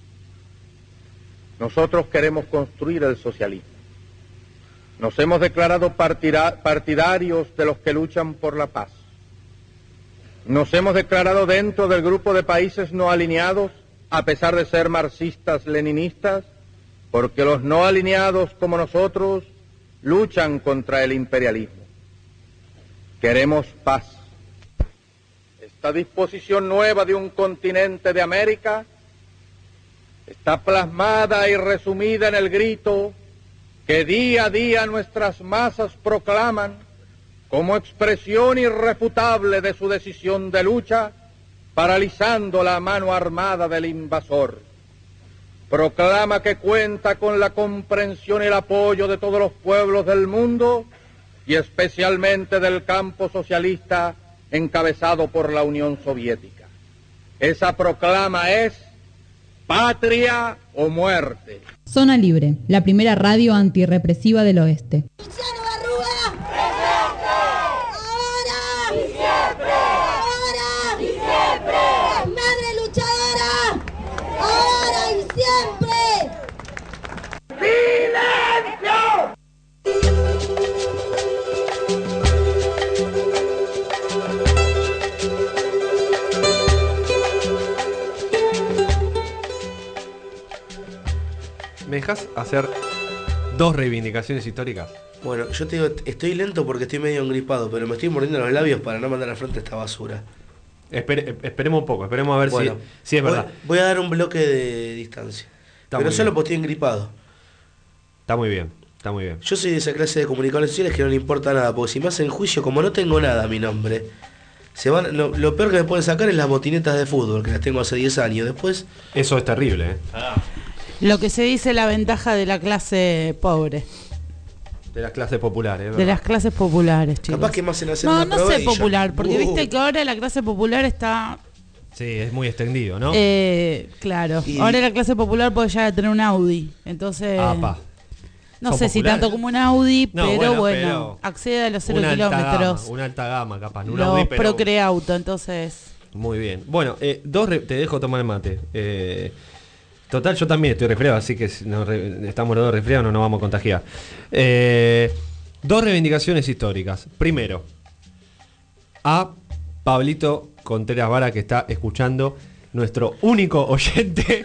Nosotros queremos construir el socialismo. Nos hemos declarado partidarios de los que luchan por la paz. Nos hemos declarado dentro del grupo de países no alineados, a pesar de ser marxistas-leninistas, porque los no alineados como nosotros luchan contra el imperialismo. Queremos paz. Esta disposición nueva de un continente de América está plasmada y resumida en el grito que día a día nuestras masas proclaman como expresión irrefutable de su decisión de lucha, paralizando la mano armada del invasor. Proclama que cuenta con la comprensión y el apoyo de todos los pueblos del mundo y especialmente del campo socialista encabezado por la Unión Soviética. Esa proclama es patria o muerte. Zona Libre, la primera radio antirrepresiva del oeste. ¿Me dejas hacer dos reivindicaciones históricas? Bueno, yo te digo, estoy lento porque estoy medio engripado, pero me estoy mordiendo los labios para no mandar al frente esta basura. Esperemos un poco, esperemos a ver si es verdad. Voy a dar un bloque de distancia. Pero solo porque estoy engripado. Está muy bien, está muy bien. Yo soy de esa clase de comunicadores sociales que no le importa nada, porque si me hacen juicio, como no tengo nada a mi nombre, lo peor que me pueden sacar es las botinetas de fútbol, que las tengo hace 10 años. Después. Eso es terrible, ¿eh? Lo que se dice la ventaja de la clase pobre. De las clases populares, ¿verdad? De las clases populares, chicos. Capaz que más en hacer No, una no prueba sé y ya. popular, porque viste que ahora la clase popular está... Sí, es muy extendido, ¿no? Claro. Ahora la clase popular puede ya tener un Audi. Entonces... No sé si tanto como un Audi, no, pero bueno, accede a los 0 kilómetros. Una alta gama, capaz. Los Audi, pero... Procreauto, entonces... Muy bien. Bueno, te dejo tomar el mate. Total, yo también estoy resfriado, así que si estamos los dos resfriados, no nos vamos a contagiar. Dos reivindicaciones históricas. Primero, a Pablito Contreras Vara, que está escuchando, nuestro único oyente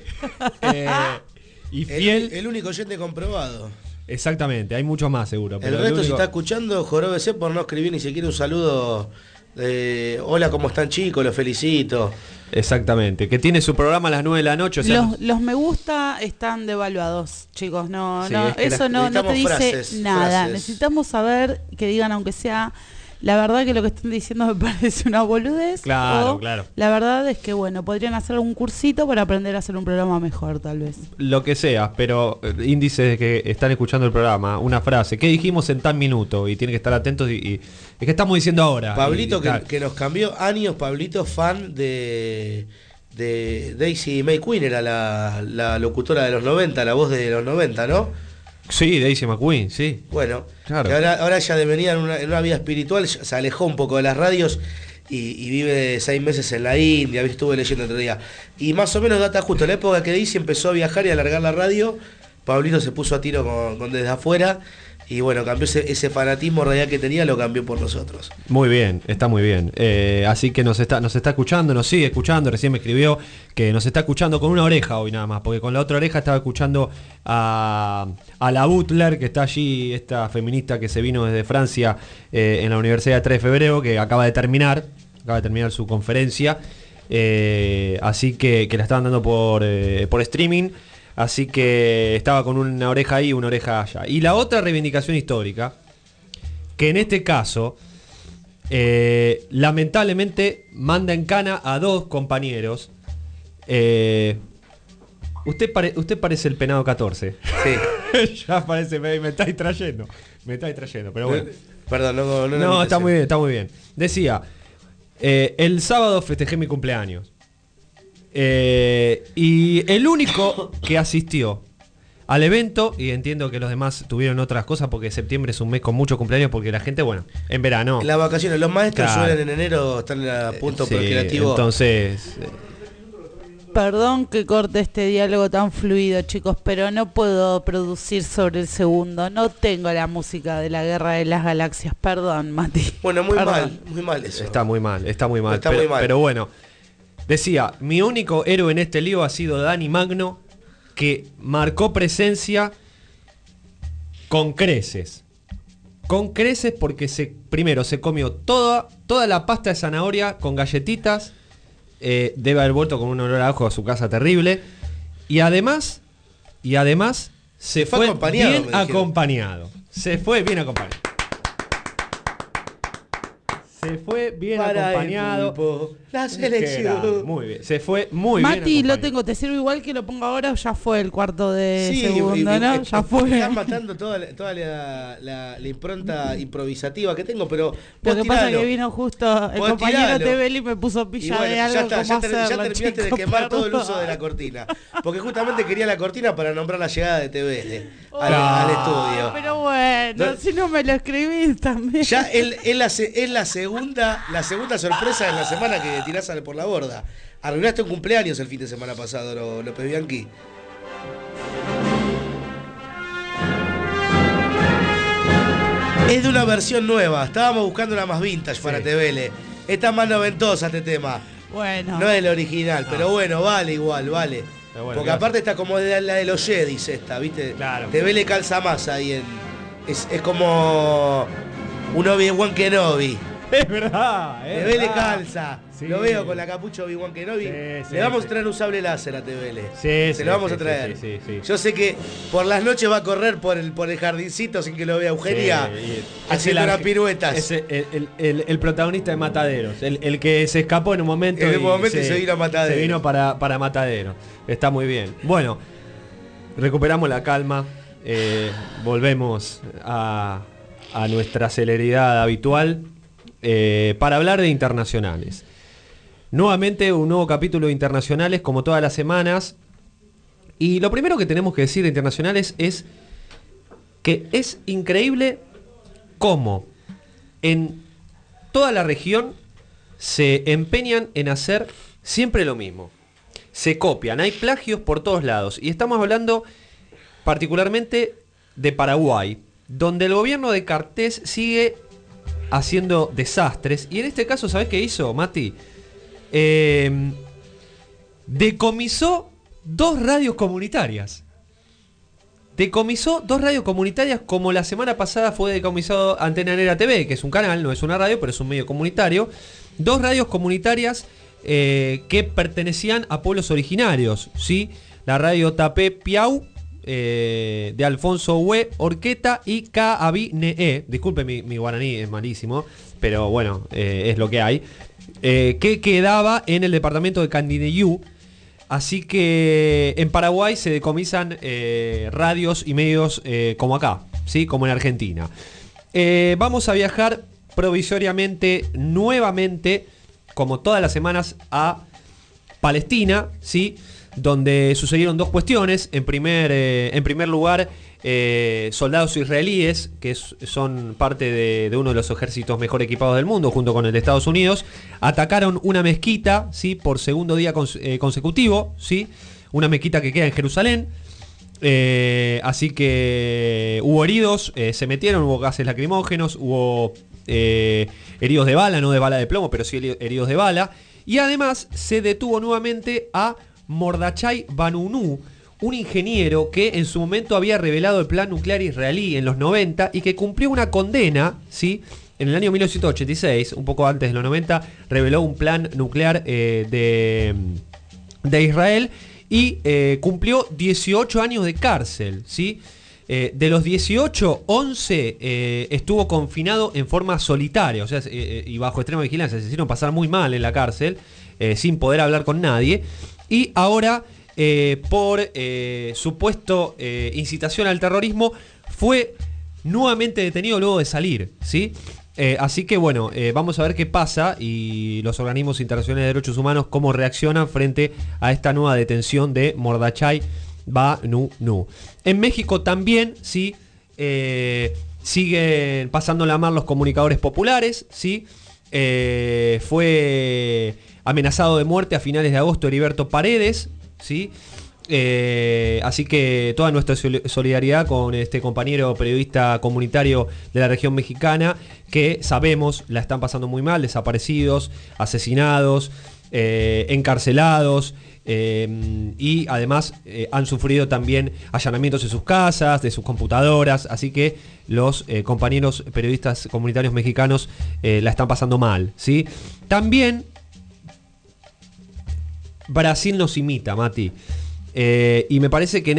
y fiel. El único oyente comprobado. Exactamente, hay muchos más seguro. Pero el resto, si está escuchando, joróbese por no escribir ni siquiera un saludo. Hola, ¿cómo están, chicos? Los felicito. Exactamente, que tiene su programa a las 9 de la noche. O sea, los me gusta están devaluados, chicos. No, Sí, no, es que eso no te dice frases, nada. frases. Necesitamos saber que digan, aunque sea, la verdad que lo que están diciendo me parece una boludez. Claro, o claro. La verdad es que, bueno, podrían hacer un cursito para aprender a hacer un programa mejor, tal vez. lo que sea, pero índices de que están escuchando el programa, una frase, ¿qué dijimos en tal minuto? Y tienen que estar atentos y es que estamos diciendo ahora. Pablito, que nos cambió años, Pablito, fan de Daisy May Queen, era la locutora de los 90, la voz de los 90, ¿no? Sí, Daisy McQueen, sí. Bueno, claro. que ahora ya venía en una vida espiritual, se alejó un poco de las radios y vive 6 meses en la India, estuve leyendo el otro día. Y más o menos data justo, la época que Daisy empezó a viajar y a alargar la radio, Pablito se puso a tiro con Desde Afuera, y bueno, cambió ese fanatismo radial que tenía, lo cambió por nosotros. Muy bien, está muy bien. Así que nos está escuchando, nos sigue escuchando, recién me escribió que nos está escuchando con una oreja hoy nada más, porque con la otra oreja estaba escuchando a la Butler, que está allí, esta feminista que se vino desde Francia en la Universidad de 3 de Febrero, que acaba de terminar su conferencia, así que la estaban dando por streaming. Así que estaba con una oreja ahí y una oreja allá. Y la otra reivindicación histórica, que en este caso, lamentablemente, manda en cana a 2 compañeros. Usted parece el penado 14. Sí. Ya parece, me estáis trayendo. Pero bueno. Perdón, no, está muy bien. Decía, el sábado festejé mi cumpleaños. Y el único que asistió al evento, y entiendo que los demás tuvieron otras cosas porque septiembre es un mes con muchos cumpleaños, porque la gente, bueno, en verano. Las vacaciones, los maestros suelen en enero estar a punto procreativo. Entonces. Perdón que corte este diálogo tan fluido, chicos, pero no puedo producir sobre el segundo. No tengo la música de la Guerra de las Galaxias. Perdón, Mati. Bueno, muy mal eso. Está muy mal. Pero bueno. Decía, mi único héroe en este lío ha sido Dani Magno, que marcó presencia con creces. Con creces porque primero se comió toda la pasta de zanahoria con galletitas. Debe haber vuelto con un olor a ajo a su casa terrible. Y además se fue bien acompañado. Se fue bien acompañado. La selección. Muy bien. Se fue muy bien. Mati, lo tengo. ¿Te sirve igual que lo ponga ahora o ya fue el cuarto de segundo, no? Ya fue. Están matando toda la impronta improvisativa que tengo, pero lo que pasa es que vino justo el compañero Tebeli y me puso pilla de algo. Ya terminaste de quemar todo el uso de la cortina. Porque justamente quería la cortina para nombrar la llegada de Tebeli al estudio. Pero bueno, si no me lo escribís también. Ya es la segunda sorpresa en la semana que tirás por la borda. Arruinaste un cumpleaños el fin de semana pasado, López Bianchi. Es de una versión nueva. Estábamos buscando una más vintage para Tebele. Está más noventosa este tema. Bueno. No es el original, pero bueno, vale igual, vale. Bueno, porque aparte está como la de los Jedis esta, ¿viste? Claro. Tebele calza más ahí en... Es como un Obi-Wan Kenobi. Es verdad. Tebele calza. Sí. Lo veo con la capucha Obi-Wan Kenobi. Le vamos a traer un sable láser a Tebele. Se lo vamos a traer. Sí. Yo sé que por las noches va a correr por el jardincito sin que lo vea Eugenia. Haciendo unas piruetas. Es el protagonista de Mataderos. El que se escapó en un momento. En un momento se vino a Mataderos. Se vino para Mataderos. Está muy bien. Bueno, recuperamos la calma. Volvemos a nuestra celeridad habitual. Para hablar de internacionales. Nuevamente un nuevo capítulo de internacionales como todas las semanas. Y lo primero que tenemos que decir de internacionales es que es increíble cómo en toda la región se empeñan en hacer siempre lo mismo. Se copian, hay plagios por todos lados. Y estamos hablando particularmente de Paraguay, donde el gobierno de Cartés sigue haciendo desastres. Y en este caso, ¿sabés qué hizo, Mati? Decomisó 2 radios comunitarias. Decomisó 2 radios comunitarias, como la semana pasada fue decomisado Antena Negra TV, que es un canal, no es una radio, pero es un medio comunitario. 2 radios comunitarias que pertenecían a pueblos originarios, ¿sí? La radio Tapé Piau, de Alfonso Hue Orqueta y Kaabi-Ne'e. Disculpe mi guaraní, es malísimo, pero bueno, es lo que hay. Que quedaba en el departamento de Candineyú. Así que en Paraguay se decomisan radios y medios como acá, ¿sí? Como en Argentina. Vamos a viajar provisoriamente, nuevamente, como todas las semanas, a Palestina, ¿sí? Donde sucedieron 2 cuestiones. En primer lugar, soldados israelíes, que son parte de uno de los ejércitos mejor equipados del mundo, junto con el de Estados Unidos, atacaron una mezquita, ¿sí? Por segundo día consecutivo, ¿sí? Una mezquita que queda en Jerusalén. Así que hubo heridos, se metieron, hubo gases lacrimógenos, hubo heridos de bala, no de bala de plomo, pero sí heridos de bala. Y además se detuvo nuevamente a Mordechai Vanunu, un ingeniero que en su momento había revelado el plan nuclear israelí en los 90 y que cumplió una condena, ¿sí? En el año 1986, un poco antes de los 90, reveló un plan nuclear de Israel y cumplió 18 años de cárcel, ¿sí? De los 18, 11 estuvo confinado en forma solitaria, o sea, y bajo extrema vigilancia. Se hicieron pasar muy mal en la cárcel, sin poder hablar con nadie. Y ahora, por supuesto incitación al terrorismo, fue nuevamente detenido luego de salir, ¿sí? Así que bueno, vamos a ver qué pasa y los organismos internacionales de derechos humanos cómo reaccionan frente a esta nueva detención de Mordechai Vanunu. En México también, ¿sí? Siguen pasando la mar los comunicadores populares, ¿sí? Fue amenazado de muerte a finales de agosto Heriberto Paredes, ¿sí? Así que toda nuestra solidaridad con este compañero periodista comunitario de la región mexicana, que sabemos la están pasando muy mal, desaparecidos, asesinados, encarcelados, y además han sufrido también allanamientos de sus casas, de sus computadoras. Así que los compañeros periodistas comunitarios mexicanos la están pasando mal, ¿sí? También Brasil nos imita, Mati. Y me parece que en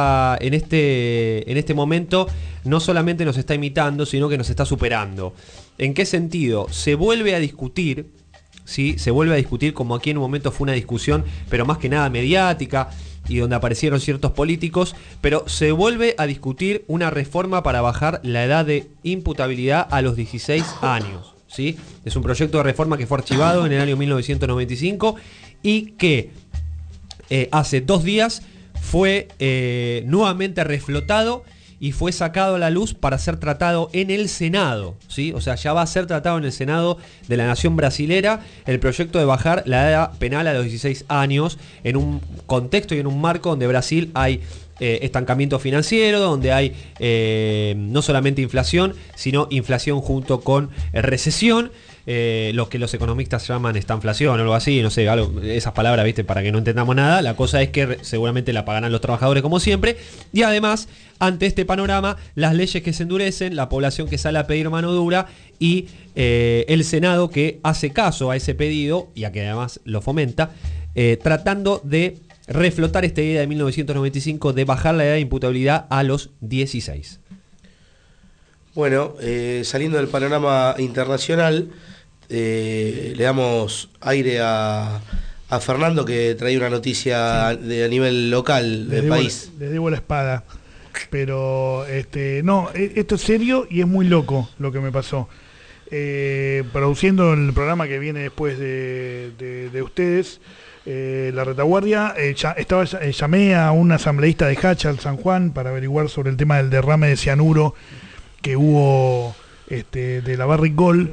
este momento no solamente nos está imitando, sino que nos está superando. ¿En qué sentido? Se vuelve a discutir, ¿sí? Se vuelve a discutir, como aquí en un momento fue una discusión, pero más que nada mediática, y donde aparecieron ciertos políticos, pero se vuelve a discutir una reforma para bajar la edad de imputabilidad a los 16 años, ¿sí? Es un proyecto de reforma que fue archivado en el año 1995 y que hace 2 días fue nuevamente reflotado y fue sacado a la luz para ser tratado en el Senado, ¿sí? O sea, ya va a ser tratado en el Senado de la nación brasilera el proyecto de bajar la edad penal a los 16 años en un contexto y en un marco donde Brasil hay estancamiento financiero, donde hay no solamente inflación, sino inflación junto con recesión. Lo que los economistas llaman estanflación o algo así, no sé, esas palabras, ¿viste? Para que no entendamos nada. La cosa es que seguramente la pagarán los trabajadores como siempre. Y además, ante este panorama, las leyes que se endurecen, la población que sale a pedir mano dura y el Senado que hace caso a ese pedido y a que además lo fomenta, tratando de reflotar esta idea de 1995 de bajar la edad de imputabilidad a los 16. Bueno, saliendo del panorama internacional, le damos aire a Fernando, que trae una noticia a nivel local del país. Les debo la espada, pero no, esto es serio y es muy loco lo que me pasó. Produciendo el programa que viene después de ustedes, La Retaguardia, llamé a un asambleísta de Hachal, San Juan, para averiguar sobre el tema del derrame de cianuro que hubo de la Barrick-Gold.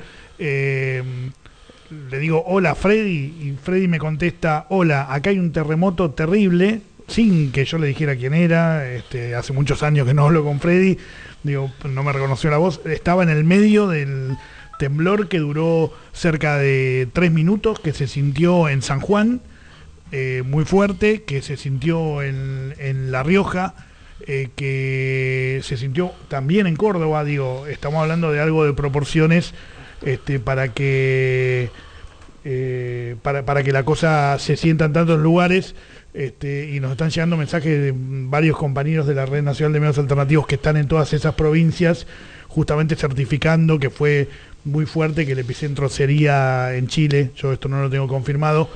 Le digo, hola Freddy, y Freddy me contesta, hola, acá hay un terremoto terrible, sin que yo le dijera quién era. Hace muchos años que no hablo con Freddy, digo, no me reconoció la voz. Estaba en el medio del temblor que duró cerca de 3 minutos, que se sintió en San Juan, muy fuerte, que se sintió en La Rioja, que se sintió también en Córdoba. Digo, estamos hablando de algo de proporciones, para que la cosa se sienta en tantos lugares, y nos están llegando mensajes de varios compañeros de la Red Nacional de Medios Alternativos que están en todas esas provincias, justamente certificando que fue muy fuerte, que el epicentro sería en Chile. Yo esto no lo tengo confirmado,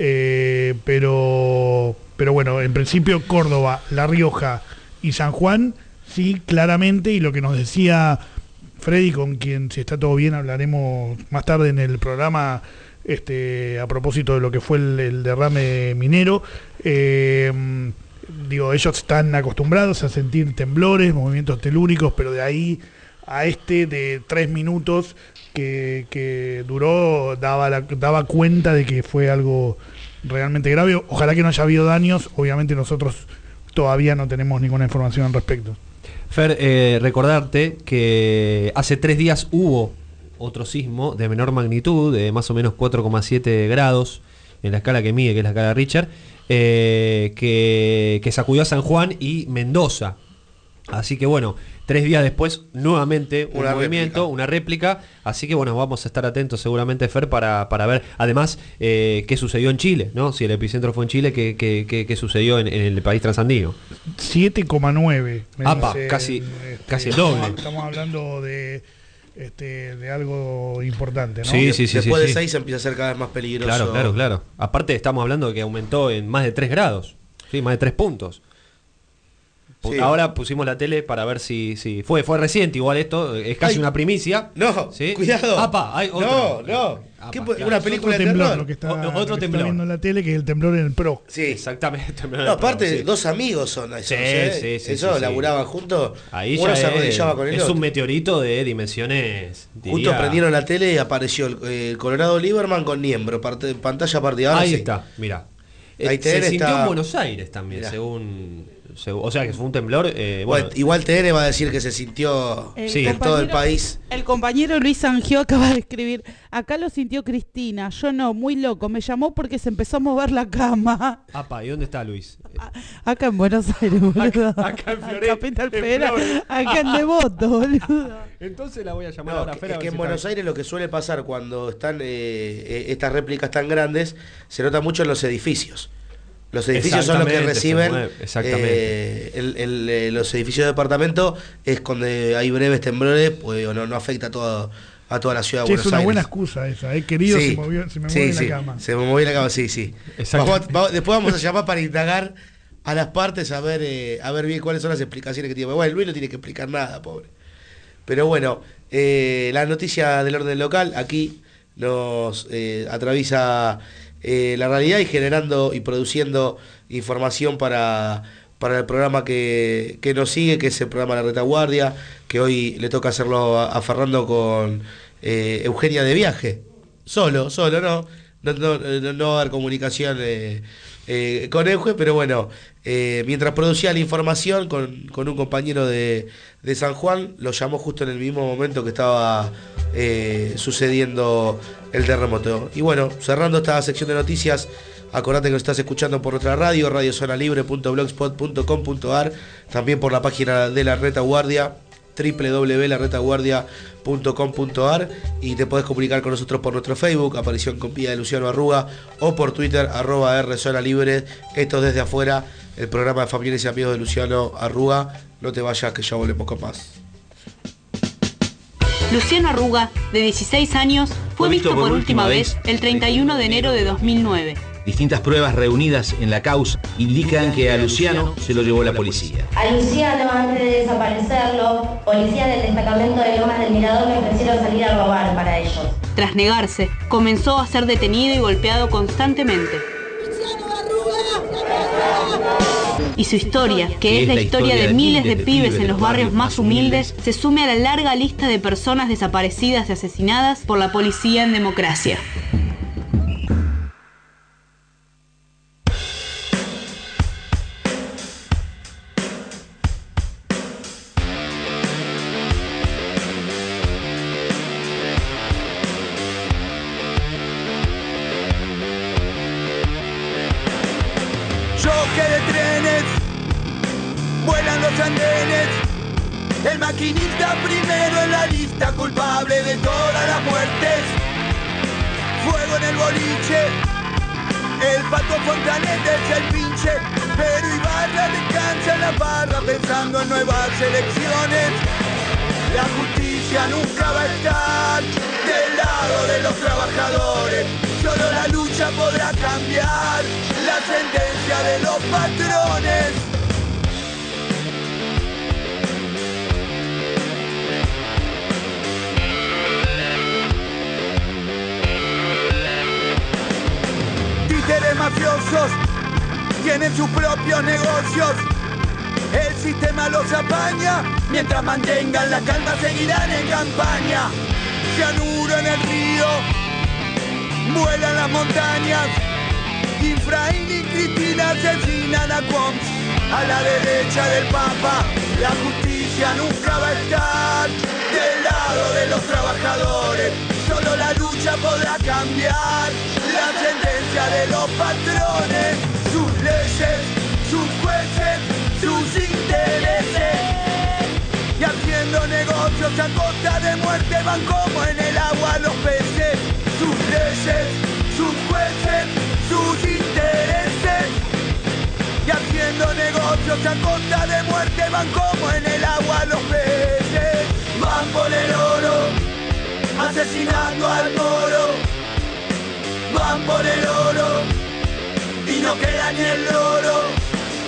pero bueno, en principio Córdoba, La Rioja y San Juan, sí, claramente. Y lo que nos decía Freddy, con quien, si está todo bien, hablaremos más tarde en el programa, a propósito de lo que fue el derrame minero, ellos están acostumbrados a sentir temblores, movimientos telúricos, pero de ahí a de 3 minutos que duró, daba cuenta de que fue algo realmente grave. Ojalá que no haya habido daños. Obviamente nosotros todavía no tenemos ninguna información al respecto. Fer, recordarte que hace 3 días hubo otro sismo de menor magnitud, de más o menos 4,7 grados en la escala que mide, que es la escala Richter, que sacudió a San Juan y Mendoza. Así que bueno, 3 días después, nuevamente un movimiento, una réplica. Así que bueno, vamos a estar atentos seguramente, Fer, para ver además qué sucedió en Chile, ¿no? Si el epicentro fue en Chile, qué sucedió en el país transandino. 7,9. Apa, casi el doble. Estamos hablando de algo importante, ¿no? Sí. Después de 6 empieza a ser cada vez más peligroso. Claro. Aparte estamos hablando de que aumentó en más de 3 grados, ¿sí? Más de 3 puntos. Sí. Ahora pusimos la tele para ver si fue reciente, igual esto es casi una primicia. No, ¿sí? Cuidado. Hay otro. No. Una película de temblor. Lo que está temblor. viendo en la tele, que es el temblor en el PRO. Sí, exactamente. No, aparte, 2 amigos son esos. Eso laburaban juntos. Ahí uno ya se arrodillaba con el otro. Es un meteorito de dimensiones. Justo prendieron la tele y apareció el Colorado Lieberman con Niembro, pantalla partida. Ahí está, mira. Se sintió en Buenos Aires también, según o sea que fue un temblor. Bueno, igual TN va a decir que se sintió en todo el país. El compañero Luis Angio acaba de escribir: acá lo sintió Cristina, yo no, muy loco, me llamó porque se empezó a mover la cama. Apa, ¿y dónde está Luis? Acá en Buenos Aires, boludo. Acá en Flores, Capital Federal, acá en Devoto, boludo. Entonces la voy a llamar ahora. Es que en Buenos Aires lo que suele pasar cuando están estas réplicas tan grandes, se nota mucho en los edificios. Los edificios son los que reciben, los edificios de departamento es cuando hay breves temblores, pues no afecta a toda la ciudad de Buenos Aires. Es una buena excusa esa, querido, se me mueve la cama. Se me movió la cama, sí. Después vamos a llamar para indagar a las partes a ver bien cuáles son las explicaciones que tiene. Bueno, Luis no tiene que explicar nada, pobre. Pero bueno, la noticia del orden local aquí nos atraviesa la realidad y generando y produciendo información para el programa que nos sigue, que es el programa La Retaguardia, que hoy le toca hacerlo a Fernando con Eugenia de viaje. Solo, no va a haber comunicación con Euge, pero bueno, mientras producía la información con un compañero de San Juan, lo llamó justo en el mismo momento que estaba sucediendo el terremoto. Y bueno, cerrando esta sección de noticias, acordate que nos estás escuchando por nuestra radio, radiozonalibre.blogspot.com.ar, también por la página de La Retaguardia, www.laretaguardia.com.ar, y te podés comunicar con nosotros por nuestro Facebook, Aparición con Vida de Luciano Arruga, o por Twitter, @rzonalibre. Esto desde afuera, el programa de familiares y amigos de Luciano Arruga. No te vayas, que ya volvemos con más. Luciano Arruga, de 16 años, fue visto por última vez el 31 de enero de 2009. Distintas pruebas reunidas en la causa indican que a Luciano se lo llevó la policía. A Luciano, antes de desaparecerlo, policías del destacamento de Lomas del Mirador me ofrecieron salir a robar para ellos. Tras negarse, comenzó a ser detenido y golpeado constantemente. Y su historia, que es la historia de miles de pibes en los barrios más humildes, se sume a la larga lista de personas desaparecidas y asesinadas por la policía en democracia. Choque de trenes, vuelan los andenes, el maquinista primero en la lista, culpable de todas las muertes. Fuego en el boliche, el Pato Fontanete es el pinche, pero Ibarra descansa en la barra pensando en nuevas elecciones. La justicia nunca va a estar del lado de los trabajadores, solo la lucha podrá cambiar la sentencia de los patrones. Títeres mafiosos tienen sus propios negocios. El sistema los apaña, mientras mantengan la calma seguirán en campaña. Cianuro en el río, vuelan las montañas. Infraín y Cristina asesinan a Pons, a la derecha del Papa. La justicia nunca va a estar del lado de los trabajadores. Solo la lucha podrá cambiar la sentencia de los patrones. Sus leyes, sus jueces, sus intereses. Y haciendo negocios a costa de muerte van como en el agua los peces. Sus leyes, sus jueces, sus intereses. Y haciendo negocios a costa de muerte van como en el agua los peces. Van por el oro, asesinando al moro. Van por el oro y no queda ni el loro.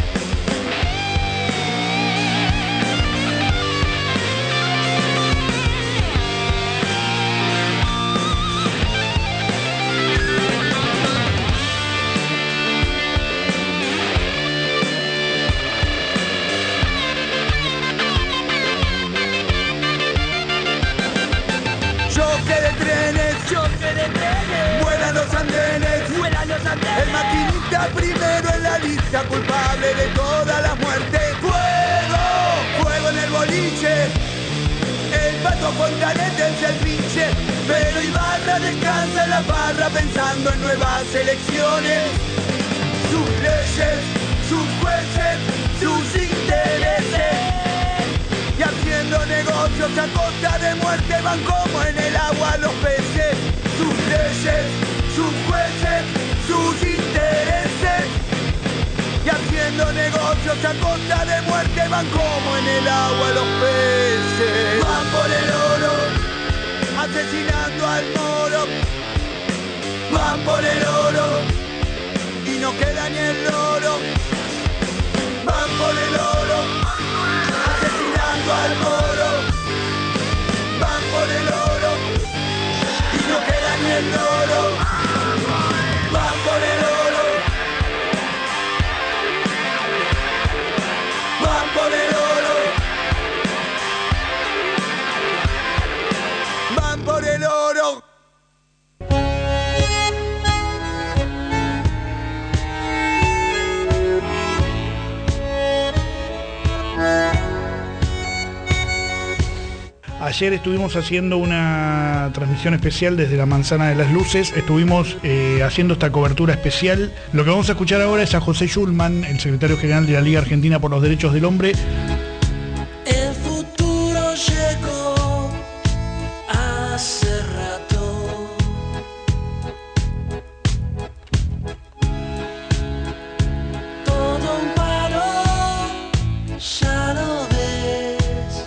Choque de trenes, vuelan los andenes, el maquinista primero en la lista, culpable de todas las muertes. Fuego, fuego en el boliche, el Pato Fontanete es el pinche, pero Ibarra descansa en la barra pensando en nuevas elecciones. Sus leyes, sus jueces, sus intereses. Y haciendo negocios a costa de muerte van como en el agua los peces. Sus leyes, sus jueces, sus intereses. Y haciendo negocios a costa de muerte van como en el agua los peces. Van por el oro, asesinando al moro. Van por el oro y no queda ni el oro. Van por el oro, asesinando al moro. Van por el oro y no queda ni el oro. Van por el oro. Van por el oro. Van por el oro. Ayer estuvimos haciendo una transmisión especial desde la Manzana de las Luces, estuvimos haciendo esta cobertura especial. Lo que vamos a escuchar ahora es a José Schulman, el secretario general de la Liga Argentina por los Derechos del Hombre. El futuro llegó hace rato. Todo un palo, ya lo ves.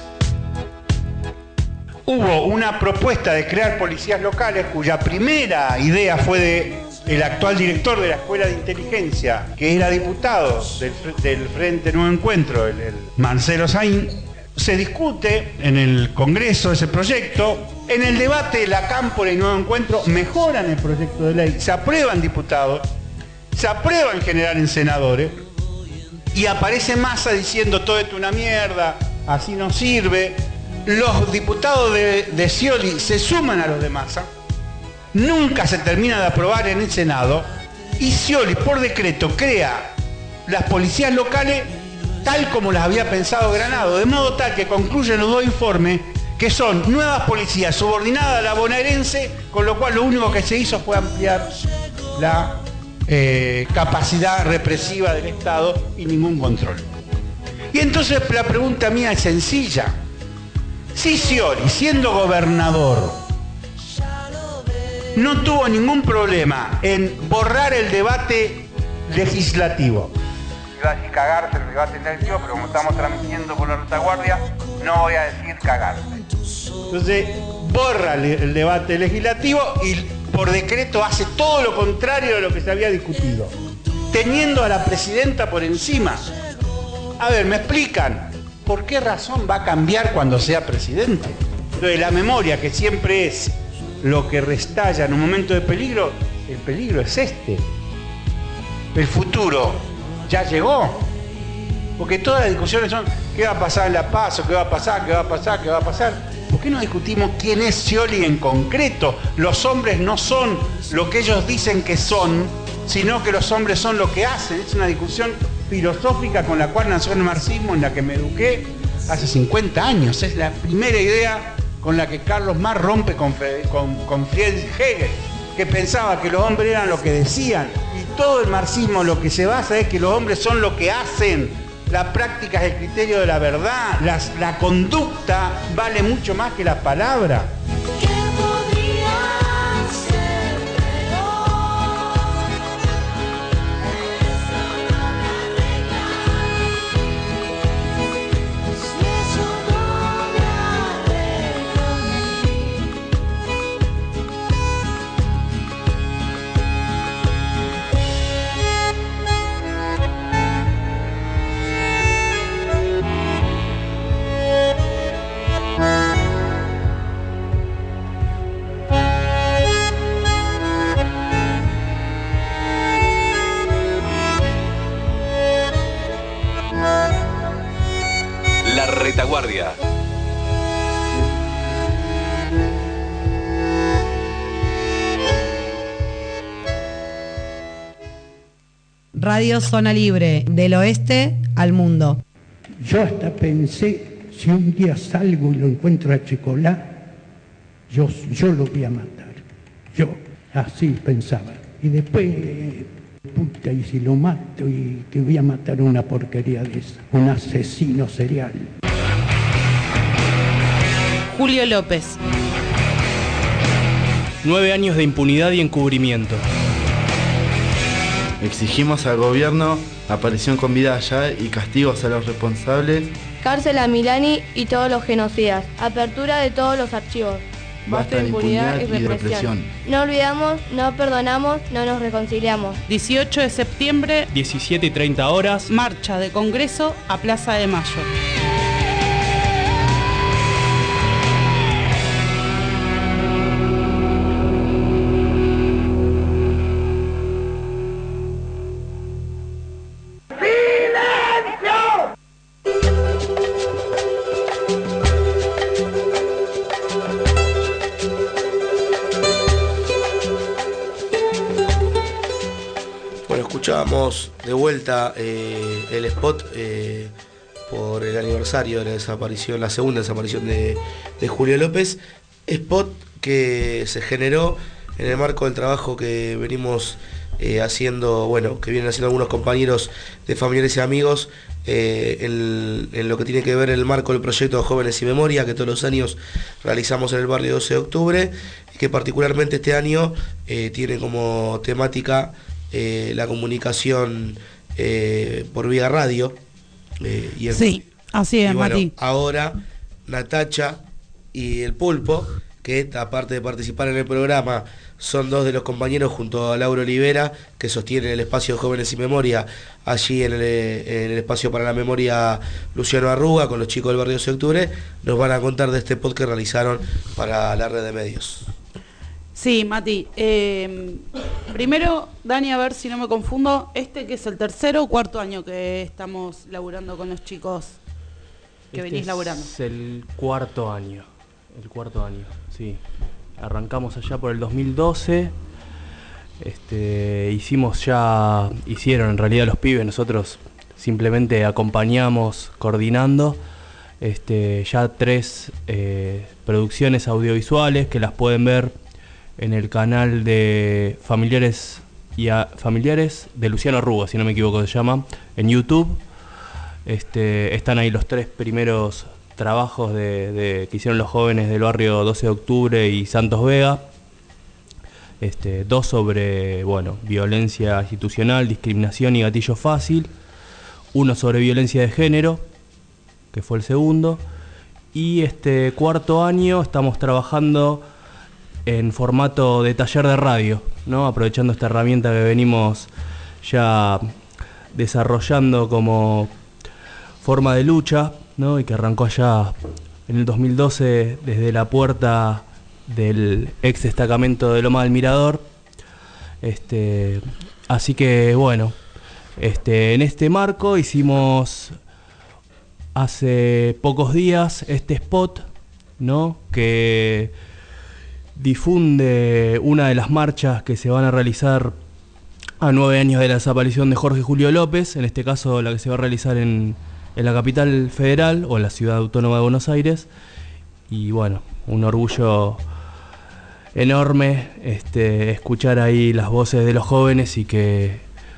Hubo una propuesta de crear policías locales cuya primera idea fue de el actual director de la Escuela de Inteligencia, que era diputado del Frente Nuevo Encuentro, el Marcelo Saín. Se discute en el Congreso ese proyecto. En el debate, la Cámpora y Nuevo Encuentro mejoran el proyecto de ley, se aprueban diputados, se aprueba en general en senadores, y aparece Massa diciendo todo esto es una mierda, así no sirve. Los diputados de Scioli se suman a los de Massa, nunca se termina de aprobar en el Senado, y Scioli por decreto crea las policías locales tal como las había pensado Granado, de modo tal que concluyen los dos informes que son nuevas policías subordinadas a la bonaerense, con lo cual lo único que se hizo fue ampliar la capacidad represiva del Estado y ningún control. Y entonces la pregunta mía es sencilla. Si Scioli, siendo gobernador, no tuvo ningún problema en borrar el debate legislativo, iba a decir cagarse el debate legislativo, pero como estamos transmitiendo por la retaguardia, no voy a decir cagarse. Entonces, borra el debate legislativo y por decreto hace todo lo contrario de lo que se había discutido, teniendo a la presidenta por encima. A ver, ¿me explican por qué razón va a cambiar cuando sea presidente? Entonces, la memoria, que siempre es lo que restalla en un momento de peligro, el peligro es este. El futuro ya llegó. Porque todas las discusiones son ¿qué va a pasar en La Paz? ¿Qué va a pasar? ¿Qué va a pasar? ¿Qué va a pasar? ¿Por qué no discutimos quién es Scioli en concreto? Los hombres no son lo que ellos dicen que son, sino que los hombres son lo que hacen. Es una discusión filosófica con la cual nació el marxismo, en la que me eduqué hace 50 años. Es la primera idea con la que Carlos Marx rompe con Friedrich Hegel, que pensaba que los hombres eran lo que decían. Y todo el marxismo lo que se basa es que los hombres son lo que hacen. La práctica es el criterio de la verdad. La conducta vale mucho más que la palabra. Retaguardia. Radio Zona Libre, del oeste al mundo. Yo hasta pensé, si un día salgo y lo encuentro a Chicolá, yo lo voy a matar. Yo así pensaba. Y después, puta, y si lo mato y te voy a matar una porquería de esa. Un asesino serial. Julio López. 9 años de impunidad y encubrimiento. Exigimos al gobierno aparición con vida allá y castigos a los responsables. Cárcel a Milani y todos los genocidas. Apertura de todos los archivos. Basta de impunidad y represión. No olvidamos, no perdonamos, no nos reconciliamos. 18 de septiembre, 17:30 horas. Marcha de Congreso a Plaza de Mayo. Escuchábamos de vuelta el spot por el aniversario de la desaparición, la segunda desaparición de Julio López, spot que se generó en el marco del trabajo que venimos haciendo, bueno, que vienen haciendo algunos compañeros de Familiares y Amigos en lo que tiene que ver el marco del proyecto de Jóvenes y Memoria que todos los años realizamos en el barrio 12 de octubre y que particularmente este año tiene como temática la comunicación por vía radio. Sí, así es, bueno, Mati. ahora Natacha y el Pulpo, que aparte de participar en el programa, son dos de los compañeros junto a Laura Olivera, que sostienen el espacio Jóvenes y Memoria, allí en el espacio para la memoria Luciano Arruga, con los chicos del barrio 12 de octubre, nos van a contar de este podcast que realizaron para la red de medios. Sí, Mati. Primero, Dani, a ver si no me confundo, que es el tercero o cuarto año que estamos laburando con los chicos que venís laburando. Es el cuarto año, sí. Arrancamos allá por el 2012, hicieron en realidad los pibes, nosotros simplemente acompañamos coordinando ya 3 producciones audiovisuales que las pueden ver en el canal de Familiares de Luciano Arruga, si no me equivoco se llama, en YouTube. Están ahí los 3 primeros trabajos que hicieron los jóvenes del barrio 12 de octubre y Santos Vega. 2 sobre, violencia institucional, discriminación y gatillo fácil. 1 sobre violencia de género, que fue el segundo. Y este cuarto año estamos trabajando en formato de taller de radio, ¿no? Aprovechando esta herramienta que venimos ya desarrollando como forma de lucha, ¿no? Y que arrancó allá en el 2012 desde la puerta del ex destacamento de Loma del Mirador. Así que En este marco hicimos hace pocos días este spot, ¿no?, que difunde una de las marchas que se van a realizar a 9 años de la desaparición de Jorge Julio López, en este caso la que se va a realizar en la capital federal o en la ciudad autónoma de Buenos Aires. Y bueno, un orgullo enorme escuchar ahí las voces de los jóvenes y que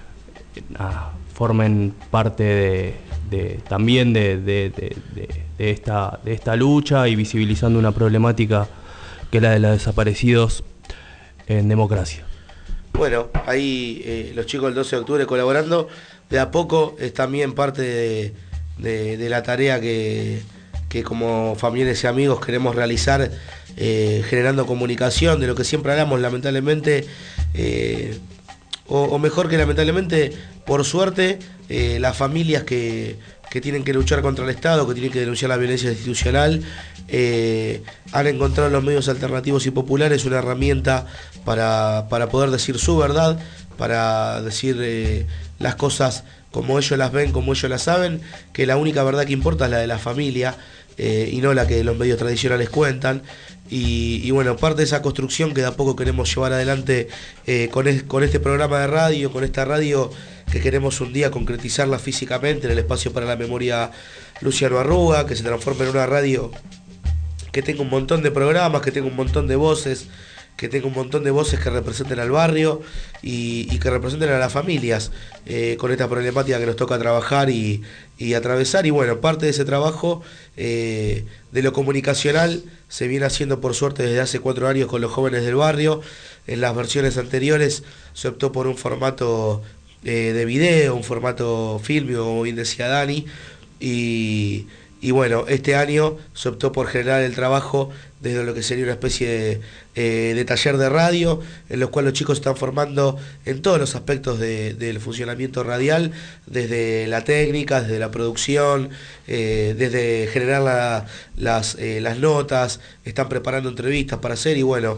formen parte también de esta lucha y visibilizando una problemática que es la de los desaparecidos en democracia. Bueno, ahí los chicos del 12 de octubre colaborando, de a poco es también parte de la tarea que como familiares y amigos queremos realizar, generando comunicación de lo que siempre hablamos, lamentablemente, o mejor que lamentablemente, por suerte, las familias que tienen que luchar contra el Estado, que tienen que denunciar la violencia institucional, han encontrado en los medios alternativos y populares una herramienta para poder decir su verdad, para decir las cosas como ellos las ven, como ellos las saben, que la única verdad que importa es la de la familia, y no la que los medios tradicionales cuentan. Y bueno, parte de esa construcción que de a poco queremos llevar adelante con este programa de radio, con esta radio que queremos un día concretizarla físicamente en el espacio para la memoria Luciano Arruga, que se transforme en una radio que tenga un montón de programas, que tenga un montón de voces, que representen al barrio y que representen a las familias con esta problemática que nos toca trabajar y atravesar. Y bueno, parte de ese trabajo de lo comunicacional se viene haciendo por suerte desde hace 4 años con los jóvenes del barrio. En las versiones anteriores se optó por un formato de video, un formato fílmico, como bien decía Dani, y bueno, este año se optó por generar el trabajo desde lo que sería una especie de taller de radio, en los cuales los chicos están formando en todos los aspectos del funcionamiento radial, desde la técnica, desde la producción, desde generar las notas, están preparando entrevistas para hacer, y bueno,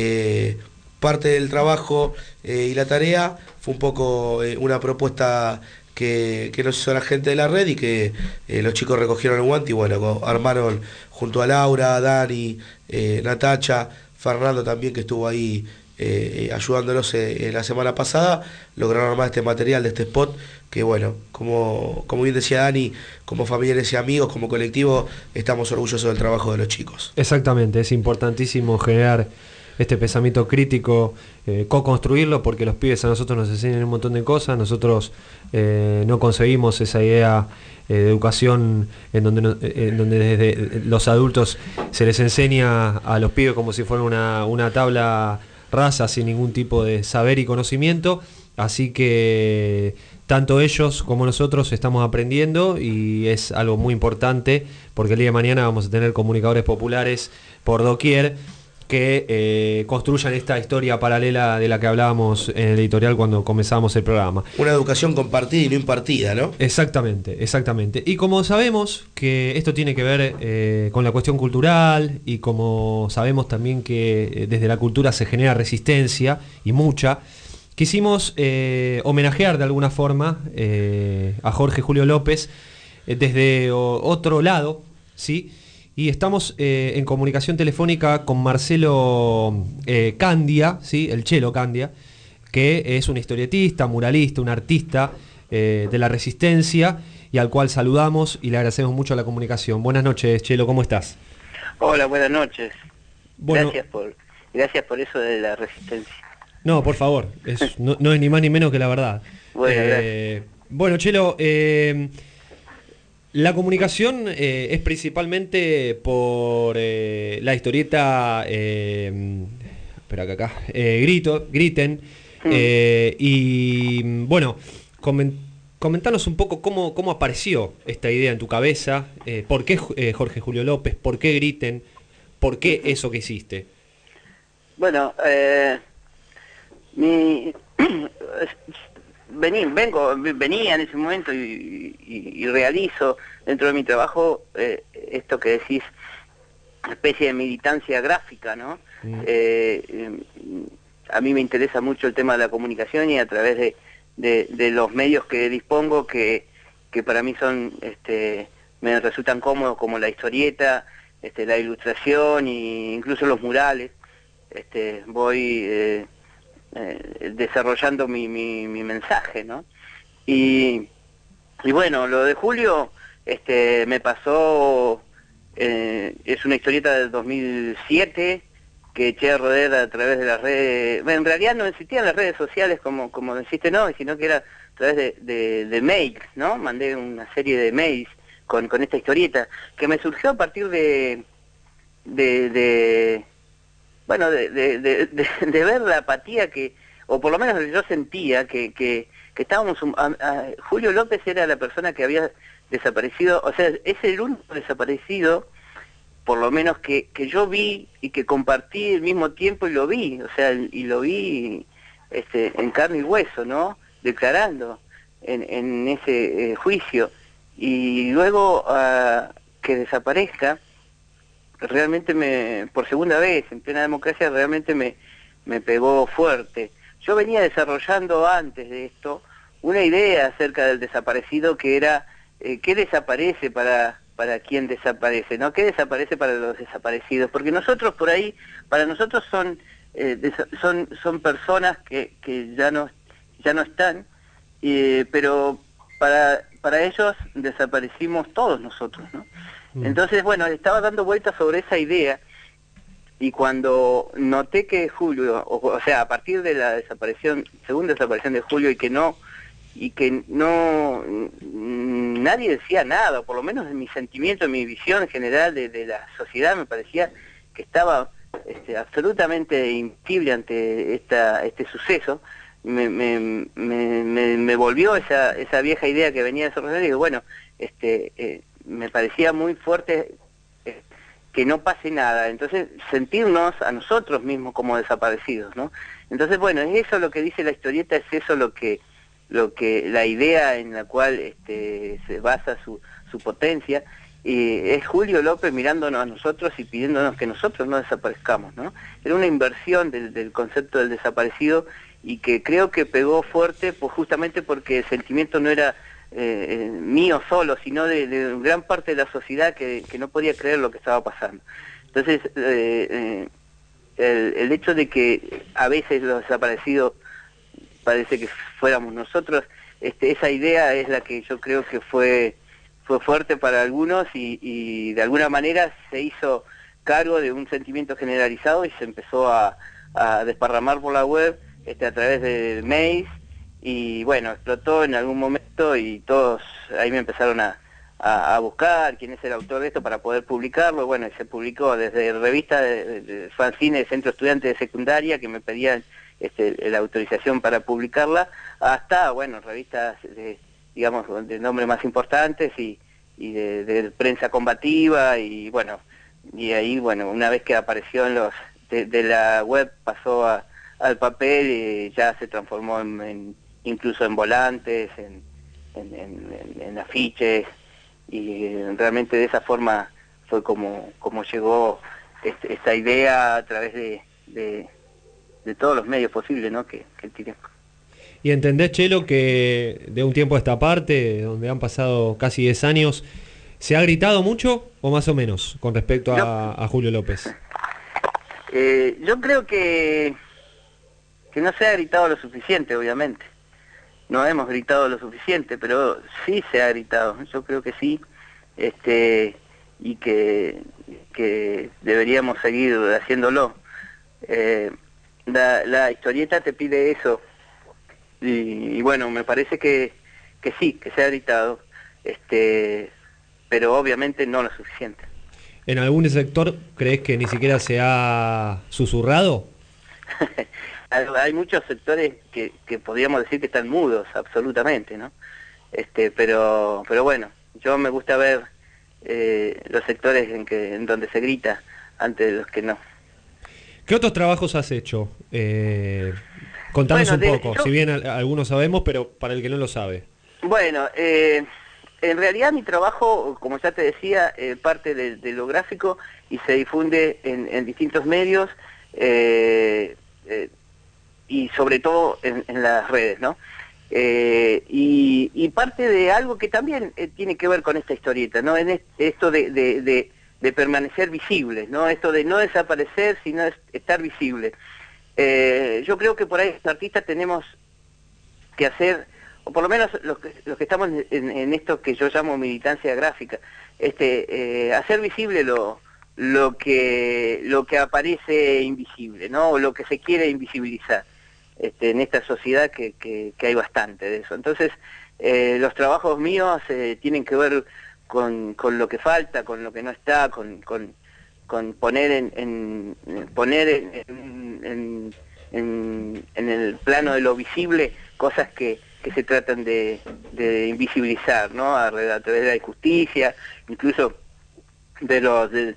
parte del trabajo y la tarea fue un poco una propuesta que nos hizo la gente de la red y que los chicos recogieron el guante y bueno, armaron junto a Laura, Dani, Natacha, Fernando también, que estuvo ahí ayudándolos la semana pasada, lograron armar este material de este spot que bueno, como bien decía Dani, como familiares y amigos, como colectivo, estamos orgullosos del trabajo de los chicos. Exactamente, es importantísimo generar este pensamiento crítico, co-construirlo, porque los pibes a nosotros nos enseñan un montón de cosas. Nosotros no concebimos esa idea de educación en donde desde los adultos se les enseña a los pibes como si fuera una tabla rasa sin ningún tipo de saber y conocimiento. Así que tanto ellos como nosotros estamos aprendiendo y es algo muy importante, porque el día de mañana vamos a tener comunicadores populares por doquier que construyan esta historia paralela de la que hablábamos en el editorial cuando comenzamos el programa. Una educación compartida y no impartida, ¿no? Exactamente, exactamente. Y como sabemos que esto tiene que ver con la cuestión cultural, y como sabemos también que desde la cultura se genera resistencia, y mucha, quisimos homenajear de alguna forma a Jorge Julio López desde otro lado, ¿sí? Y estamos en comunicación telefónica con Marcelo Candia, ¿sí? El Chelo Candia, que es un historietista, muralista, un artista de la Resistencia, y al cual saludamos y le agradecemos mucho la comunicación. Buenas noches, Chelo, ¿cómo estás? Hola, buenas noches. Bueno, gracias por eso de la Resistencia. No, por favor, no es ni más ni menos que la verdad. Bueno, Chelo, la comunicación es principalmente por la historieta, espera que acá, Griten, y bueno, comentanos un poco cómo apareció esta idea en tu cabeza, por qué Jorge Julio López, por qué Griten, por qué eso que hiciste. Bueno, venía en ese momento y realizo dentro de mi trabajo esto que decís, una especie de militancia gráfica, ¿no? A mí me interesa mucho el tema de la comunicación, y a través de los medios que dispongo que para mí son, me resultan cómodos, como la historieta, la ilustración e incluso los murales. Voy desarrollando mi mensaje, ¿no? Y bueno, lo de Julio me pasó, es una historieta del 2007 que eché a rodar a través de las redes. Bueno, en realidad no existían las redes sociales como deciste, no, sino que era a través de mails, ¿no? Mandé una serie de mails con esta historieta que me surgió a partir de ver la apatía o por lo menos yo sentía que estábamos, Julio López era la persona que había desaparecido, o sea, es el único desaparecido, por lo menos que yo vi y que compartí al mismo tiempo y lo vi, o sea, y lo vi en carne y hueso, ¿no? Declarando en ese juicio, y luego que desaparezca, realmente por segunda vez en plena democracia, realmente me pegó fuerte. Yo venía desarrollando antes de esto una idea acerca del desaparecido, que era qué desaparece para quien desaparece, ¿no? ¿Qué desaparece para los desaparecidos? Porque nosotros por ahí, para nosotros son personas que ya no están, pero para ellos desaparecimos todos nosotros, ¿no? Entonces, bueno, estaba dando vueltas sobre esa idea, y cuando noté que Julio, o sea, a partir de la segunda desaparición de Julio, y que nadie decía nada, por lo menos en mi sentimiento, en mi visión general de la sociedad, me parecía que estaba absolutamente impasible ante este suceso. Me volvió esa vieja idea que venía desarrollando, y digo, bueno, me parecía muy fuerte que no pase nada, entonces sentirnos a nosotros mismos como desaparecidos, ¿no? Entonces, bueno, es eso lo que dice la historieta, es eso lo que la idea en la cual se basa su potencia, es Julio López mirándonos a nosotros y pidiéndonos que nosotros no desaparezcamos, ¿no? Era una inversión del concepto del desaparecido, y que creo que pegó fuerte, pues justamente porque el sentimiento no era mío solo, sino de gran parte de la sociedad que no podía creer lo que estaba pasando. Entonces, el hecho de que a veces los desaparecidos parece que fuéramos nosotros, esa idea es la que yo creo que fue fuerte para algunos, y de alguna manera se hizo cargo de un sentimiento generalizado y se empezó a desparramar por la web a través de mails, y bueno, explotó en algún momento, y todos ahí me empezaron a buscar quién es el autor de esto para poder publicarlo. Bueno, y se publicó desde revistas de fanzine de centro estudiante de secundaria que me pedían la autorización para publicarla, hasta, bueno, revistas digamos, de nombres más importantes y de prensa combativa, y bueno, y ahí, bueno, una vez que apareció de la web pasó al papel, y ya se transformó incluso en volantes, en afiches, y realmente de esa forma fue como llegó esta idea a través de todos los medios posibles, ¿no? que tiene. Y entendés, Chelo, que de un tiempo a esta parte, donde han pasado casi 10 años, ¿se ha gritado mucho o más o menos con respecto a Julio López? Yo creo que no se ha gritado lo suficiente, obviamente. No hemos gritado lo suficiente, pero sí se ha gritado, yo creo que sí, y que deberíamos seguir haciéndolo. La historieta te pide eso, y bueno, me parece que sí, que se ha gritado, pero obviamente no lo suficiente. ¿En algún sector crees que ni siquiera se ha susurrado? Hay muchos sectores que podríamos decir que están mudos, absolutamente, ¿no? Pero bueno, yo me gusta ver los sectores en donde se grita antes de los que no. ¿Qué otros trabajos has hecho? Contanos un poco, si bien algunos sabemos, pero para el que no lo sabe. Bueno, en realidad mi trabajo, como ya te decía, parte de lo gráfico y se difunde en distintos medios, y sobre todo en las redes, ¿no? Y parte de algo que también tiene que ver con esta historieta, ¿no? En esto de permanecer visibles, ¿no? Esto de no desaparecer, sino estar visible. Yo creo que por ahí los artistas tenemos que hacer, o por lo menos los que estamos en esto que yo llamo militancia gráfica, hacer visible lo que aparece invisible, ¿no? O lo que se quiere invisibilizar. En esta sociedad que hay bastante de eso. Entonces, los trabajos míos tienen que ver con lo que falta, con lo que no está, con poner en el plano de lo visible cosas que se tratan de invisibilizar, ¿no? A través de la injusticia, incluso de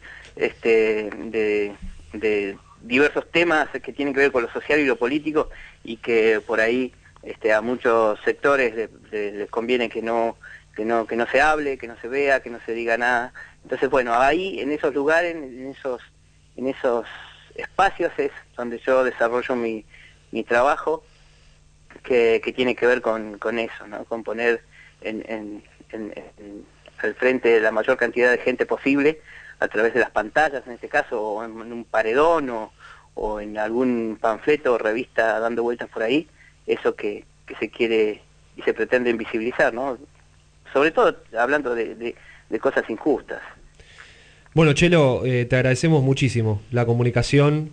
diversos temas que tienen que ver con lo social y lo político, y que por ahí a muchos sectores les conviene que no se hable, que no se vea, que no se diga nada. Entonces, bueno, ahí en esos lugares, en esos espacios es donde yo desarrollo mi trabajo, que tiene que ver con eso, ¿no? Con poner al frente la mayor cantidad de gente posible a través de las pantallas, en este caso, o en un paredón, o en algún panfleto o revista dando vueltas por ahí, eso que se quiere y se pretende invisibilizar, ¿no? Sobre todo hablando de cosas injustas. Bueno, Chelo, te agradecemos muchísimo la comunicación,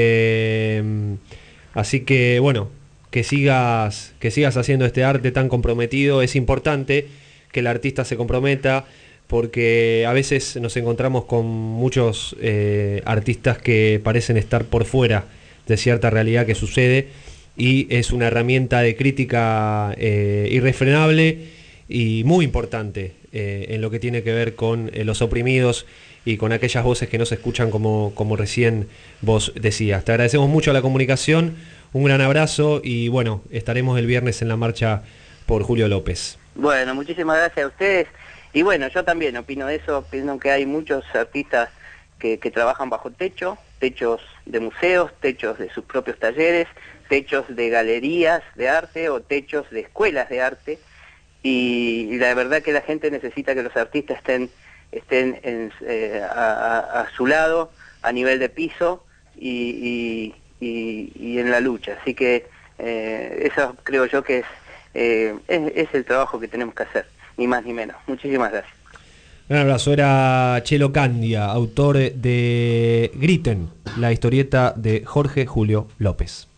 así que bueno, que sigas haciendo este arte tan comprometido. Es importante que el artista se comprometa, porque a veces nos encontramos con muchos artistas que parecen estar por fuera de cierta realidad que sucede, y es una herramienta de crítica irrefrenable y muy importante en lo que tiene que ver con los oprimidos y con aquellas voces que no se escuchan, como recién vos decías. Te agradecemos mucho la comunicación, un gran abrazo, y bueno, estaremos el viernes en la marcha por Julio López. Bueno, muchísimas gracias a ustedes. Y bueno, yo también opino eso, opino que hay muchos artistas que trabajan bajo techos de museos, techos de sus propios talleres, techos de galerías de arte o techos de escuelas de arte, y la verdad que la gente necesita que los artistas estén a su lado, a nivel de piso y en la lucha. Así que eso creo yo que es el trabajo que tenemos que hacer, ni más ni menos. Muchísimas gracias. Un abrazo. Era Chelo Candia, autor de Griten, la historieta de Jorge Julio López.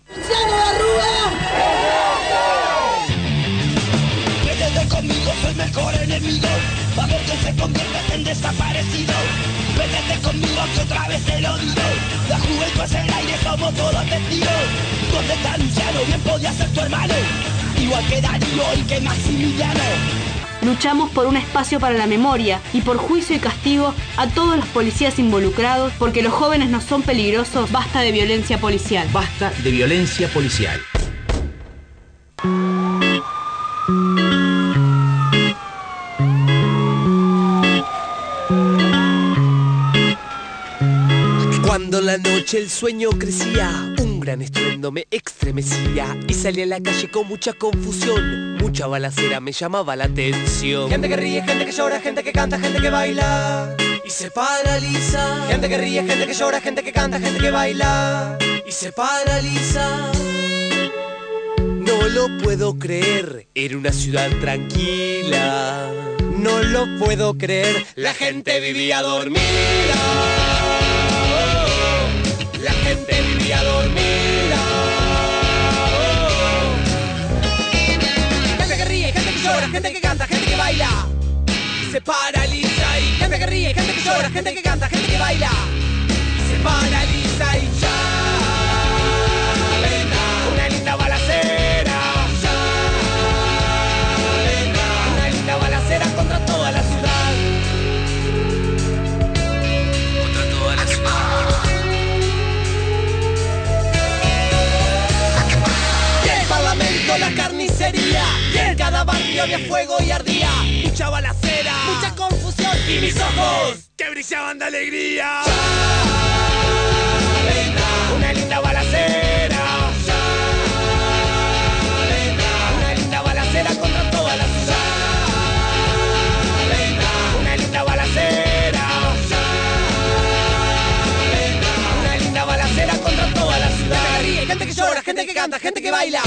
Métete conmigo, soy mejor enemigo, a ver que se convierte en desaparecido. Métete conmigo que otra vez te lo digo, la juventud es el aire, somos todos testigos. ¿Dónde está Luciano? Bien podía ser tu hermano, igual que Darío y que Maximiliano. Luchamos por un espacio para la memoria y por juicio y castigo a todos los policías involucrados, porque los jóvenes no son peligrosos. Basta de violencia policial. Basta de violencia policial. Cuando la noche el sueño crecía, un gran estruendo me estremecía y salí a la calle con mucha confusión. Mucha balacera me llamaba la atención. Gente que ríe, gente que llora, gente que canta, gente que baila y se paraliza. Gente que ríe, gente que llora, gente que canta, gente que baila y se paraliza. No lo puedo creer, era una ciudad tranquila. No lo puedo creer, la gente vivía dormida. La gente vivía dormida. Gente que ríe, gente que llora, gente que canta, gente que baila se paraliza. Y gente que ríe, gente que llora, gente que canta, gente que baila se paraliza. Y ya vendrá una linda balacera. Ya vendrá una linda balacera contra toda la ciudad. Contra toda la ciudad. La carnicería, y en cada barrio había fuego y ardía, mucha balacera, mucha confusión, y mis ojos que brillaban de alegría. Ya vendrá una linda balacera. Ya vendrá una linda balacera. canta, gente que baila.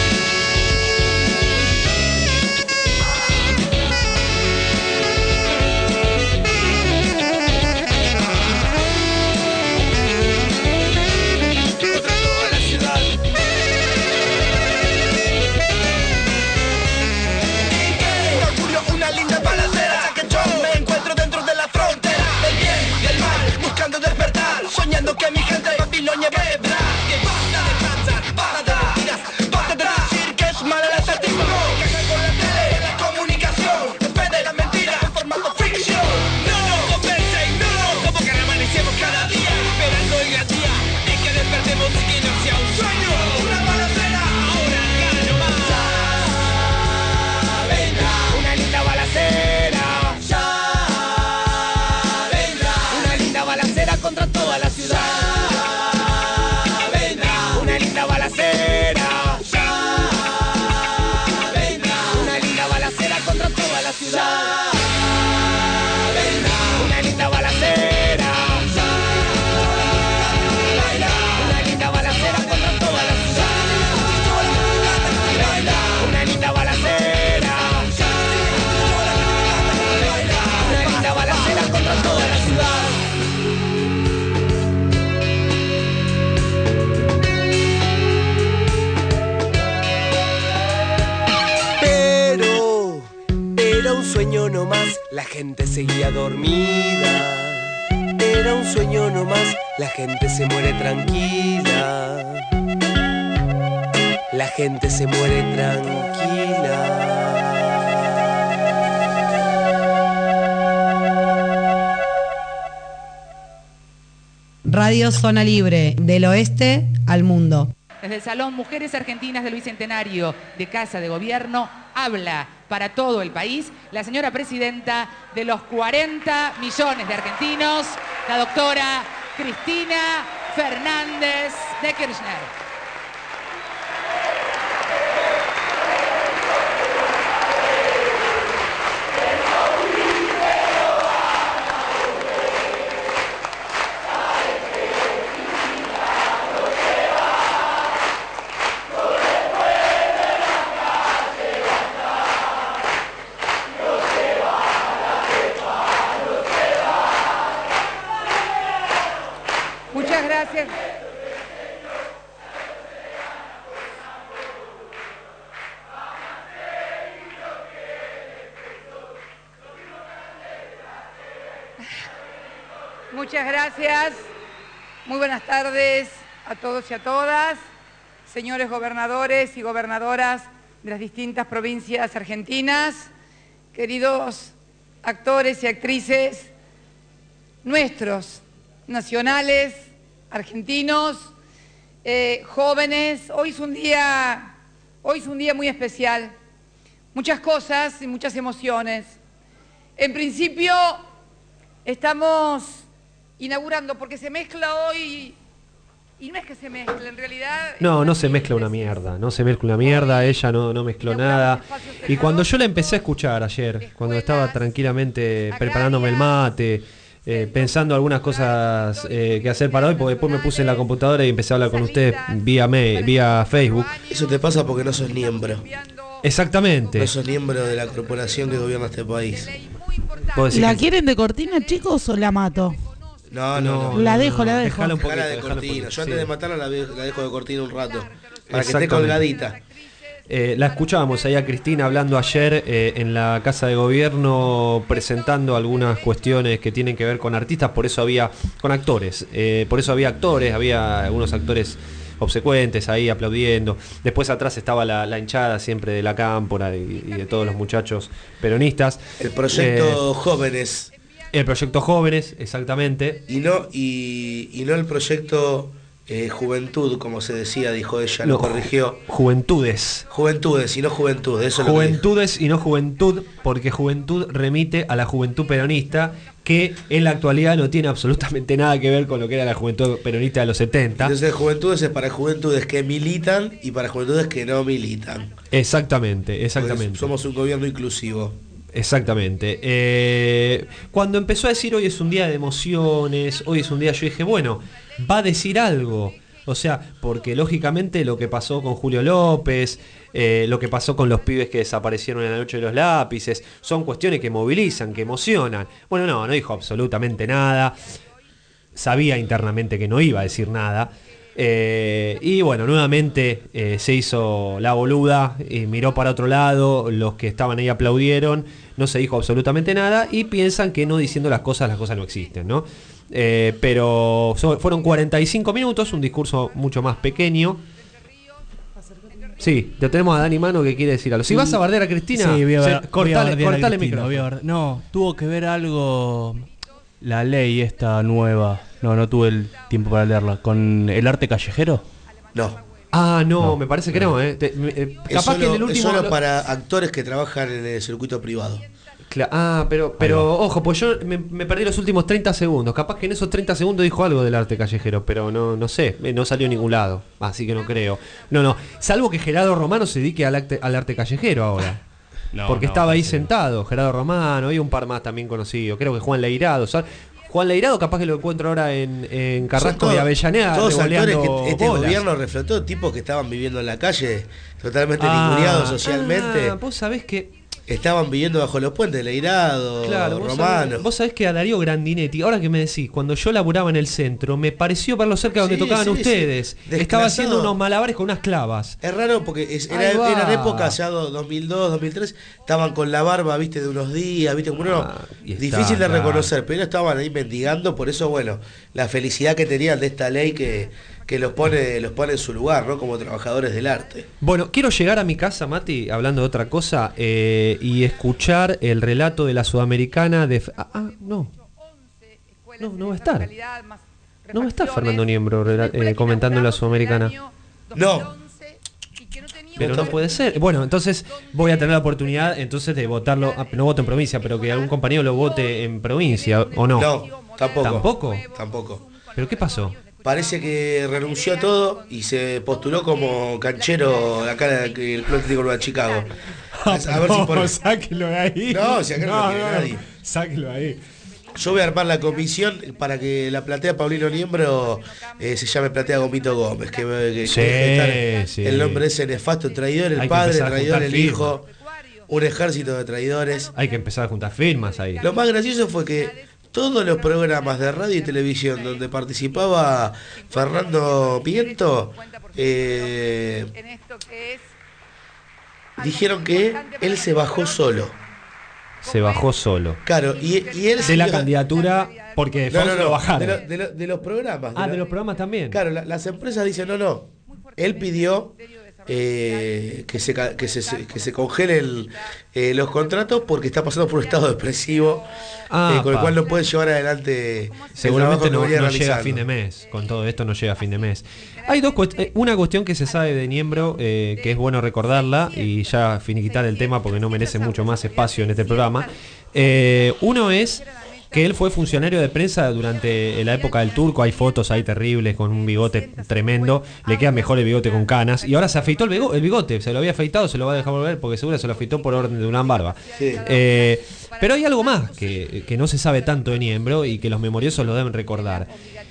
Soñando que mi gente de Babilonia bebra. Que basta de transar, basta de mentiras, basta de decir que es mala la satisfacción. Que hagan con la tele, la comunicación, en vez de la mentira en formato ficción. No, convencen, no, como que amanecemos cada día, esperando el gran día en que despertemos y que no sea un sueño. Una balacera, ahora acá nomás. Ya vendrá una linda balacera. Ya vendrá una linda balacera contra toda la ciudad. Ya vendrá una linda balacera. Ya vendrá una linda balacera contra toda la ciudad. Ya vendrá una linda balacera. Ya vendrá una linda balacera contra toda la ciudad. Ya vendrá una linda balacera. Ya vendrá una linda balacera contra toda la ciudad. Era un sueño nomás, la gente seguía dormida. Era un sueño nomás, la gente se muere tranquila. La gente se muere tranquila. Radio Zona Libre, del oeste al mundo. Desde el Salón Mujeres Argentinas del Bicentenario de Casa de Gobierno habla para todo el país la señora presidenta de los 40 millones de argentinos, la doctora Cristina Fernández de Kirchner. Muchas gracias. Muchas gracias. Muy buenas tardes a todos y a todas, señores gobernadores y gobernadoras de las distintas provincias argentinas, queridos actores y actrices nuestros, nacionales, argentinos, jóvenes. Hoy es un día muy especial. Muchas cosas y muchas emociones. En principio, estamos inaugurando, porque se mezcla hoy, y no es que se mezcle, en realidad... No se mezcla una mierda, no se mezcla una mierda, ella no mezcló nada. Y cuando yo la empecé a escuchar ayer, cuando estaba tranquilamente preparándome el mate, pensando algunas cosas que hacer para hoy, porque después me puse en la computadora y empecé a hablar con ustedes vía Facebook. Eso te pasa porque no sos miembro. Exactamente. No sos miembro de la corporación que gobierna este país. ¿La quieren de cortina, chicos, o la mato? No. La dejo. Dejala un poquito, de cortina. Yo antes de matarla la dejo de cortina un rato. Para que esté colgadita. La escuchábamos ahí a Cristina hablando ayer en la Casa de Gobierno, presentando algunas cuestiones que tienen que ver con artistas, por eso había actores, había algunos actores obsecuentes ahí aplaudiendo. Después atrás estaba la hinchada siempre de la Cámpora y de todos los muchachos peronistas. El proyecto Jóvenes. El proyecto Jóvenes, exactamente. Y no el proyecto Juventud, como se decía, dijo ella, lo corrigió. Juventudes y no juventud. Eso Juventudes y no juventud, porque juventud remite a la juventud peronista, que en la actualidad no tiene absolutamente nada que ver con lo que era la juventud peronista de los 70. Entonces juventudes es para juventudes que militan y para juventudes que no militan. Exactamente. Porque somos un gobierno inclusivo. Exactamente. Cuando empezó a decir hoy es un día de emociones, hoy es un día, yo dije, bueno, va a decir algo. O sea, porque lógicamente lo que pasó con Julio López, lo que pasó con los pibes que desaparecieron en la noche de los lápices, son cuestiones que movilizan, que emocionan. Bueno, no dijo absolutamente nada. Sabía internamente que no iba a decir nada. Y bueno, nuevamente se hizo la boluda, miró para otro lado, los que estaban ahí aplaudieron, no se dijo absolutamente nada y piensan que no diciendo las cosas no existen, ¿no? Pero fueron 45 minutos, un discurso mucho más pequeño. Sí, lo tenemos a Dani Mano que quiere decir algo. Si vas a bardear a Cristina, sí, cortale micrófono. No, tuvo que ver algo, la ley esta nueva. No tuve el tiempo para leerla. ¿Con el arte callejero? No. No, me parece que no. Capaz que en el último. Es solo para actores que trabajan en el circuito privado. Pero ojo, pues yo me perdí los últimos 30 segundos. Capaz que en esos 30 segundos dijo algo del arte callejero, pero no sé, no salió a ningún lado. Así que no creo. No. Salvo que Gerardo Romano se dedique al arte callejero ahora. Porque estaba ahí sentado, Gerardo Romano, hay un par más también conocidos. Creo que Juan Leirado. Juan Leirado capaz que lo encuentro ahora en Carrasco y Avellaneda. Todos actores que este gobierno reflotó, tipos que estaban viviendo en la calle, totalmente ninguneados socialmente. Vos sabés que estaban viviendo bajo los puentes, Leirado, Romano. Vos sabés que a Darío Grandinetti, ahora que me decís, cuando yo laburaba en el centro, me pareció verlo cerca de donde tocaban ustedes. Estaba haciendo unos malabares con unas clavas. Es raro porque era época, ya 2002, 2003, estaban con la barba, viste, de unos días, viste, difícil de reconocer, pero estaban ahí mendigando, por eso, bueno, la felicidad que tenían de esta ley que los pone en su lugar, ¿no? Como trabajadores del arte. Bueno, quiero llegar a mi casa, Mati, hablando de otra cosa, y escuchar el relato de la Sudamericana de... No va a estar. No va a estar Fernando Niembro comentando en la Sudamericana. No. Pero no puede ser. Bueno, entonces voy a tener la oportunidad de votarlo. No voto en provincia, pero que algún compañero lo vote en provincia, ¿o no? No, tampoco. ¿Tampoco? Tampoco. ¿Pero qué pasó? Parece que renunció a todo y se postuló como canchero acá en el Club Atlético de Chicago. A ver si sáquelo de ahí. No, si acá no quiere nadie. Sáquelo ahí. Yo voy a armar la comisión para que la platea Paulino Niembro se llame platea Gomito Gómez. El nombre ese nefasto, traidor el padre, traidor el hijo, un ejército de traidores. Hay que empezar a juntar firmas ahí. Lo más gracioso fue que todos los programas de radio y televisión donde participaba Fernando Piento dijeron que él se bajó solo. Se bajó solo. Claro, y él de la candidatura, porque lo bajaron. De los programas. De los programas también. Claro, las empresas dicen no. Él pidió que se congelen los contratos porque está pasando por un estado depresivo con el cual no puede llevar adelante. Seguramente no llega a fin de mes. Con todo esto no llega a fin de mes. Hay una cuestión que se sabe de Niembro, que es bueno recordarla y ya finiquitar el tema porque no merece mucho más espacio en este programa. Uno es que él fue funcionario de prensa durante la época del Turco. Hay fotos ahí terribles con un bigote tremendo. Le queda mejor el bigote con canas. Y ahora se afeitó el bigote. Se lo había afeitado, se lo va a dejar volver porque seguro se lo afeitó por orden de una barba. Sí. Pero hay algo más que no se sabe tanto de Niembro y que los memoriosos lo deben recordar.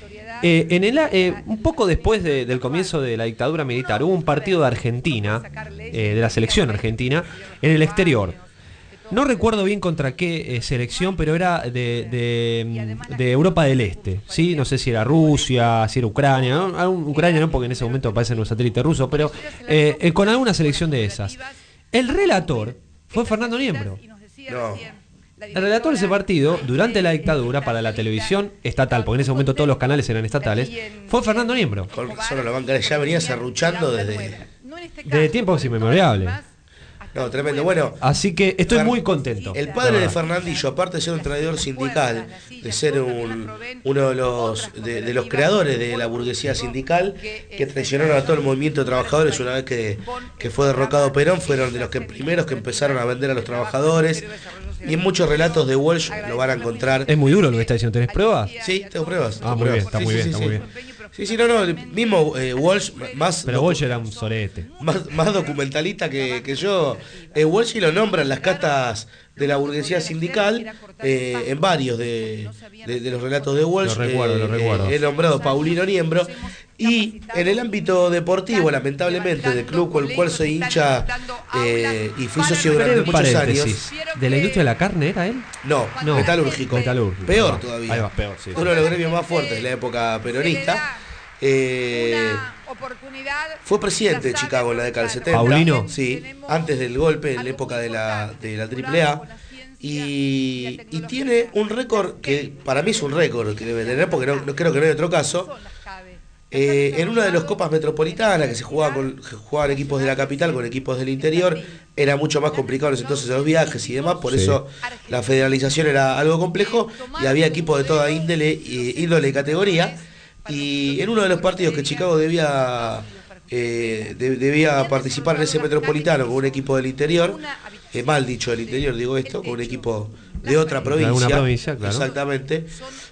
Un poco después del comienzo de la dictadura militar hubo un partido de Argentina, de la selección argentina, en el exterior. No recuerdo bien contra qué selección, pero era de Europa del Este, ¿sí? No sé si era Rusia, si era Ucrania, ¿no? Ucrania no, porque en ese momento aparece en un satélite ruso, pero con alguna selección de esas. El relator fue Fernando Niembro. No. El relator de ese partido, durante la dictadura, para la televisión estatal, porque en ese momento todos los canales eran estatales, fue Fernando Niembro. Solo la banca ya venía serruchando desde tiempos inmemorables. No, tremendo. Bueno, así que estoy muy contento. El padre de Fernandillo, aparte de ser un traidor sindical, de ser uno de los creadores de la burguesía sindical, que traicionaron a todo el movimiento de trabajadores una vez que fue derrocado Perón, fueron de los primeros que empezaron a vender a los trabajadores. Y en muchos relatos de Walsh lo van a encontrar. Es muy duro lo que está diciendo. ¿Tenés pruebas? Sí, tengo pruebas. Muy bien, está muy bien. Sí, no, mismo Walsh, más... Pero Walsh era un sorete. Más documentalista que yo. Walsh lo nombra en las cartas de la burguesía sindical, en varios de los relatos de Walsh. Lo recuerdo. He nombrado Paulino Niembro. Y en el ámbito deportivo, lamentablemente, del club con el cual soy hincha y fui socio durante muchos años. ¿De la industria de la carne era él? No, metalúrgico. Peor Ah, todavía. ahí va, peor, sí. Uno de los gremios más fuertes de la época peronista. Fue presidente de Chicago en la década del 70. ¿Paulino? Sí, antes del golpe, en la época de la AAA. Y tiene un récord que para mí es un récord que debe tener, porque no creo que no hay otro caso. En una de las copas metropolitanas que se jugaban equipos de la capital con equipos del interior, era mucho más complicado entonces los viajes y demás, por eso la federalización era algo complejo y había equipos de toda índole y categoría. Y en uno de los partidos que Chicago debía participar en ese metropolitano con un equipo del interior, mal dicho del interior, digo esto, con un equipo de otra provincia, de alguna provincia, claro. Exactamente.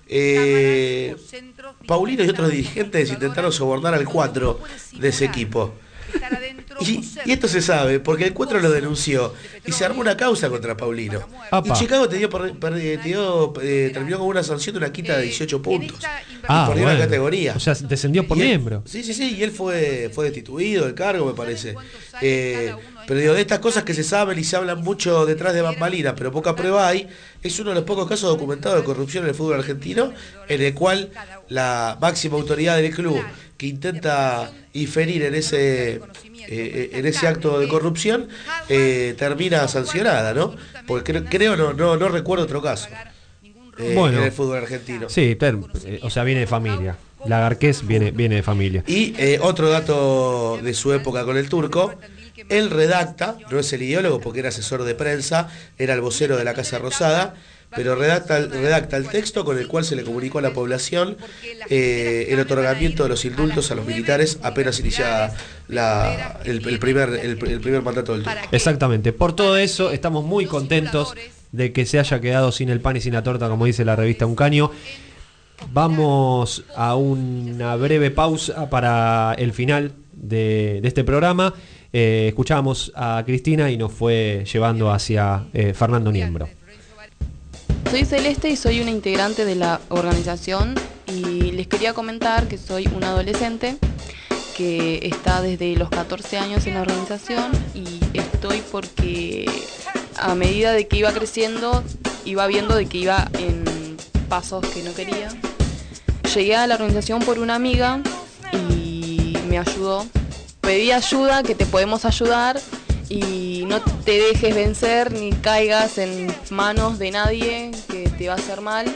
Paulino y otros dirigentes intentaron sobornar al 4 de ese equipo. Y esto se sabe, porque el 4 lo denunció y se armó una causa contra Paulino. Apa. Y Chicago terminó con una sanción de una quita de 18 puntos. Por bueno. la categoría. O sea, descendió por miembro. Sí, y él fue destituido del cargo, me parece. Pero digo, de estas cosas que se saben y se hablan mucho detrás de bambalinas, pero poca prueba hay, es uno de los pocos casos documentados de corrupción en el fútbol argentino, en el cual la máxima autoridad del club que intenta inferir en ese acto de corrupción termina sancionada, ¿no? Porque creo no recuerdo otro caso en el fútbol argentino. Sí, o sea, viene de familia. Lagarqués viene de familia. Y otro dato de su época con el turco, él redacta, no es el ideólogo porque era asesor de prensa, era el vocero de la Casa Rosada, pero redacta el texto con el cual se le comunicó a la población el otorgamiento de los indultos a los militares apenas iniciada el primer mandato del turco. Exactamente. Por todo eso estamos muy contentos de que se haya quedado sin el pan y sin la torta, como dice la revista Un Caño. Vamos a una breve pausa para el final de este programa. Escuchamos a Cristina y nos fue llevando hacia Fernando Niembro. Soy Celeste y soy una integrante de la organización y les quería comentar que soy una adolescente que está desde los 14 años en la organización y estoy porque a medida de que iba creciendo iba viendo de que iba en pasos que no quería. Llegué a la organización por una amiga y me ayudó. Pedí ayuda, que te podemos ayudar y no te dejes vencer ni caigas en manos de nadie que te va a hacer mal.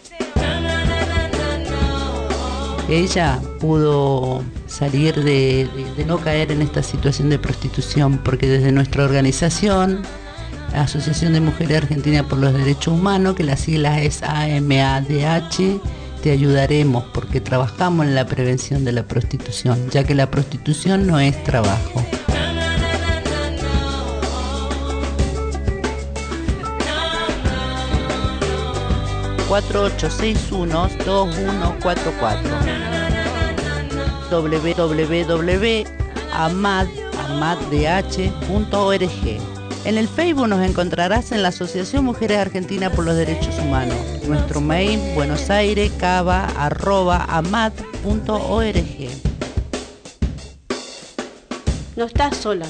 Ella pudo salir de no caer en esta situación de prostitución porque desde nuestra organización, la Asociación de Mujeres Argentinas por los Derechos Humanos, que la sigla es AMADH, te ayudaremos porque trabajamos en la prevención de la prostitución, ya que la prostitución no es trabajo. ...4861-2144 www.amadh.org. En el Facebook nos encontrarás en la Asociación Mujeres Argentinas por los Derechos Humanos. Nuestro mail buenosairescava@amad.org. No estás sola.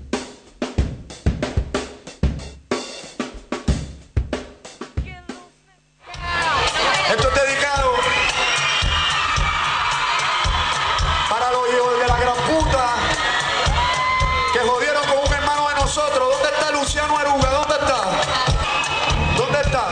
Esto es dedicado para los hijos de la gran puta que jodieron con un hermano de nosotros. ¿Dónde está Luciano Aruga? ¿Dónde está? ¿Dónde está?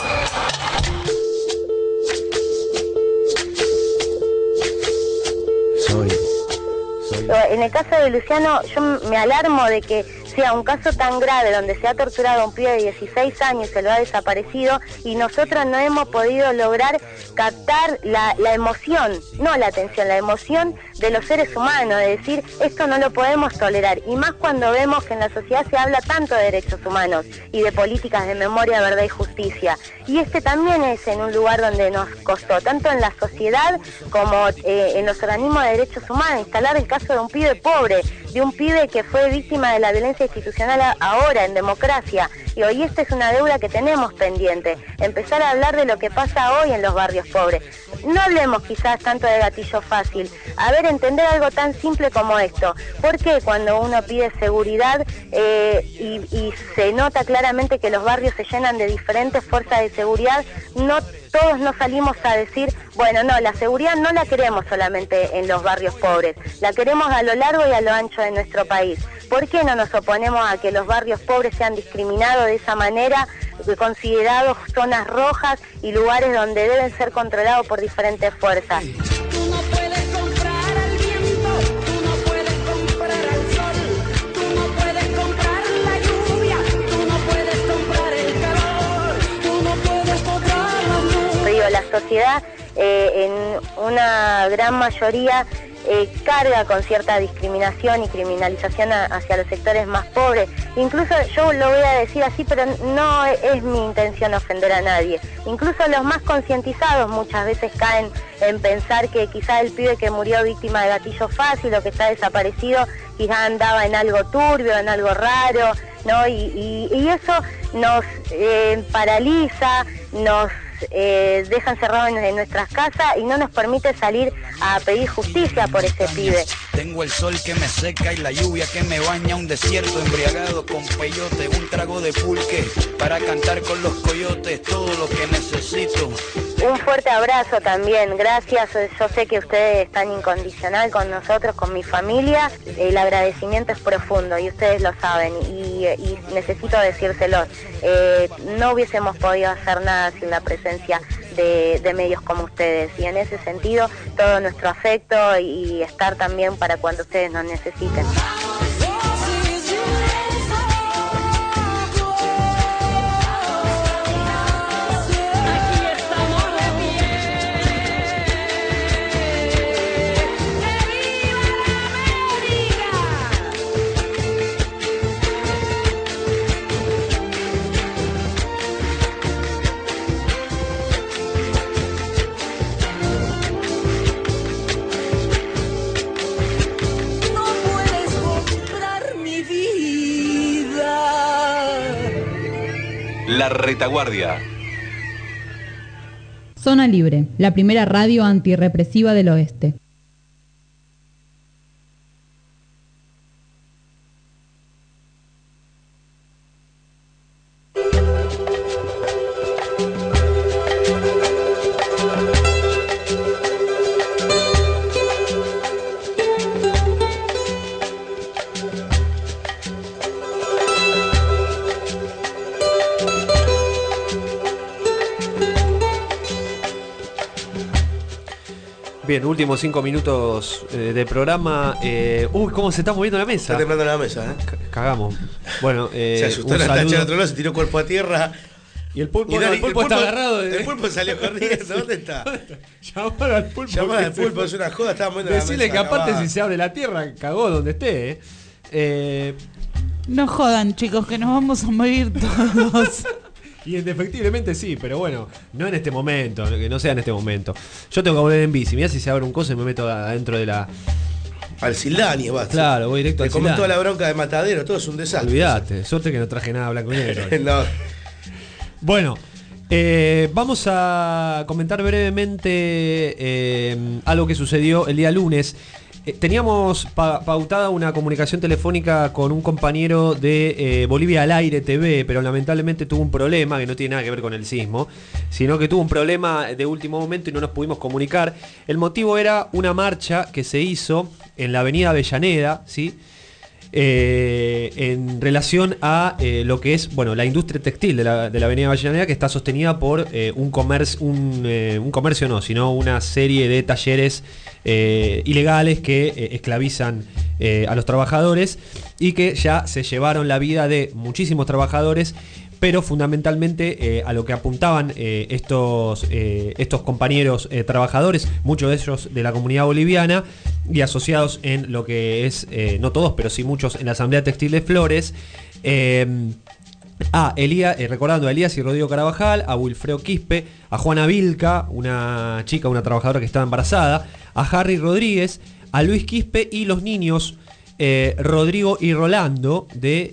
En el caso de Luciano, yo me alarmo de que sea un caso tan grave donde se ha torturado a un pibe de 16 años, se lo ha desaparecido y nosotros no hemos podido lograr captar la emoción, no la atención, la emoción de los seres humanos, de decir esto no lo podemos tolerar, y más cuando vemos que en la sociedad se habla tanto de derechos humanos y de políticas de memoria, verdad y justicia, y este también es en un lugar donde nos costó, tanto en la sociedad como en los organismos de derechos humanos, instalar el caso de un pibe pobre, de un pibe que fue víctima de la violencia institucional ahora en democracia, y hoy esta es una deuda que tenemos pendiente, empezar a hablar de lo que pasa hoy en los barrios pobres. no hablemos quizás tanto de gatillo fácil. A ver, entender algo tan simple como esto. ¿Por qué cuando uno pide seguridad y se nota claramente que los barrios se llenan de diferentes fuerzas de seguridad, no todos nos salimos a decir, bueno, no, la seguridad no la queremos solamente en los barrios pobres, la queremos a lo largo y a lo ancho de nuestro país? ¿Por qué no nos oponemos a que los barrios pobres sean discriminados de esa manera, considerados zonas rojas y lugares donde deben ser controlados por diferentes fuerzas? La sociedad en una gran mayoría carga con cierta discriminación y criminalización hacia los sectores más pobres. Incluso yo lo voy a decir así, pero no es mi intención ofender a nadie. Incluso los más concientizados muchas veces caen en pensar que quizás el pibe que murió víctima de gatillo fácil o que está desaparecido quizás andaba en algo turbio, en algo raro, ¿no? Y eso nos paraliza, nos deja encerrados en nuestras casas y no nos permite salir a pedir justicia por ese pibe. Tengo el sol que me seca y la lluvia que me baña, un desierto embriagado con peyote, un trago de pulque para cantar con los coyotes, todo lo que necesito. Un fuerte abrazo también, gracias, yo sé que ustedes están incondicional con nosotros, con mi familia, el agradecimiento es profundo y ustedes lo saben y necesito decírselos, no hubiésemos podido hacer nada sin la presencia de medios como ustedes y en ese sentido todo nuestro afecto y estar también para cuando ustedes nos necesiten. La Retaguardia. Zona Libre, la primera radio antirrepresiva del oeste. Bien, últimos 5 minutos de programa. Uy, cómo se está moviendo la mesa. Está temblando la mesa, Cagamos. Bueno, se asustó la tacha del otro lado, se tiró cuerpo a tierra. Y el pulpo, el pulpo está agarrado. El pulpo salió corriendo. ¿Dónde está? Llamar al pulpo. Llamar al pulpo, es una joda, estaba moviendo la mesa. Decirle que aparte si se abre la tierra, cagó donde esté. No jodan, chicos, que nos vamos a morir todos. Y indefectiblemente sí, pero bueno, no en este momento, que no sea en este momento. Yo tengo que volver en bici, mirá si se abre un coso y me meto adentro de la... Al Sildani vas. Claro, voy directo al Sildani. Te comes toda la bronca de Matadero, todo es un desastre. Olvídate, suerte que no traje nada blanco y negro. No. Bueno, vamos a comentar brevemente algo que sucedió el día lunes. Teníamos pautada una comunicación telefónica con un compañero de Bolivia al Aire TV, pero lamentablemente tuvo un problema que no tiene nada que ver con el sismo, sino que tuvo un problema de último momento y no nos pudimos comunicar. El motivo era una marcha que se hizo en la avenida Avellaneda, ¿sí? En relación a lo que es, bueno, la industria textil de la avenida Avellaneda, que está sostenida por un comercio no, sino una serie de talleres ilegales que esclavizan a los trabajadores y que ya se llevaron la vida de muchísimos trabajadores, pero fundamentalmente a lo que apuntaban estos compañeros trabajadores, muchos de ellos de la comunidad boliviana y asociados en lo que es, no todos, pero sí muchos en la Asamblea Textil de Flores, recordando a Elías y Rodrigo Carabajal, a Wilfredo Quispe, a Juana Vilca, una chica, una trabajadora que estaba embarazada, a Harry Rodríguez, a Luis Quispe y los niños Rodrigo y Rolando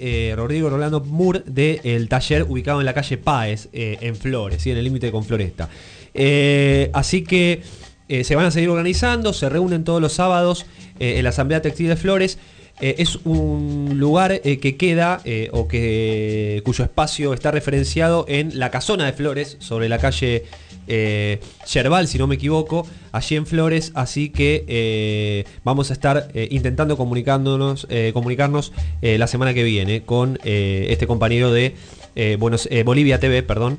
Moore del taller ubicado en la calle Páez, en Flores, ¿sí? En el límite con Floresta. Así que se van a seguir organizando, se reúnen todos los sábados en la Asamblea Textil de Flores. Es un lugar que queda cuyo espacio está referenciado en la Casona de Flores, sobre la calle Yerbal, si no me equivoco, allí en Flores. Así que vamos a estar intentando comunicarnos la semana que viene con este compañero de Bolivia TV, perdón,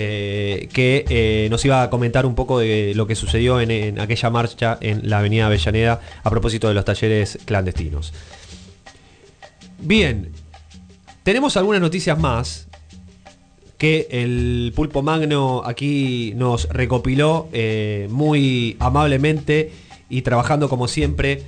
que nos iba a comentar un poco de lo que sucedió en aquella marcha en la avenida Avellaneda a propósito de los talleres clandestinos. Bien, tenemos algunas noticias más que el Pulpo Magno aquí nos recopiló muy amablemente y trabajando como siempre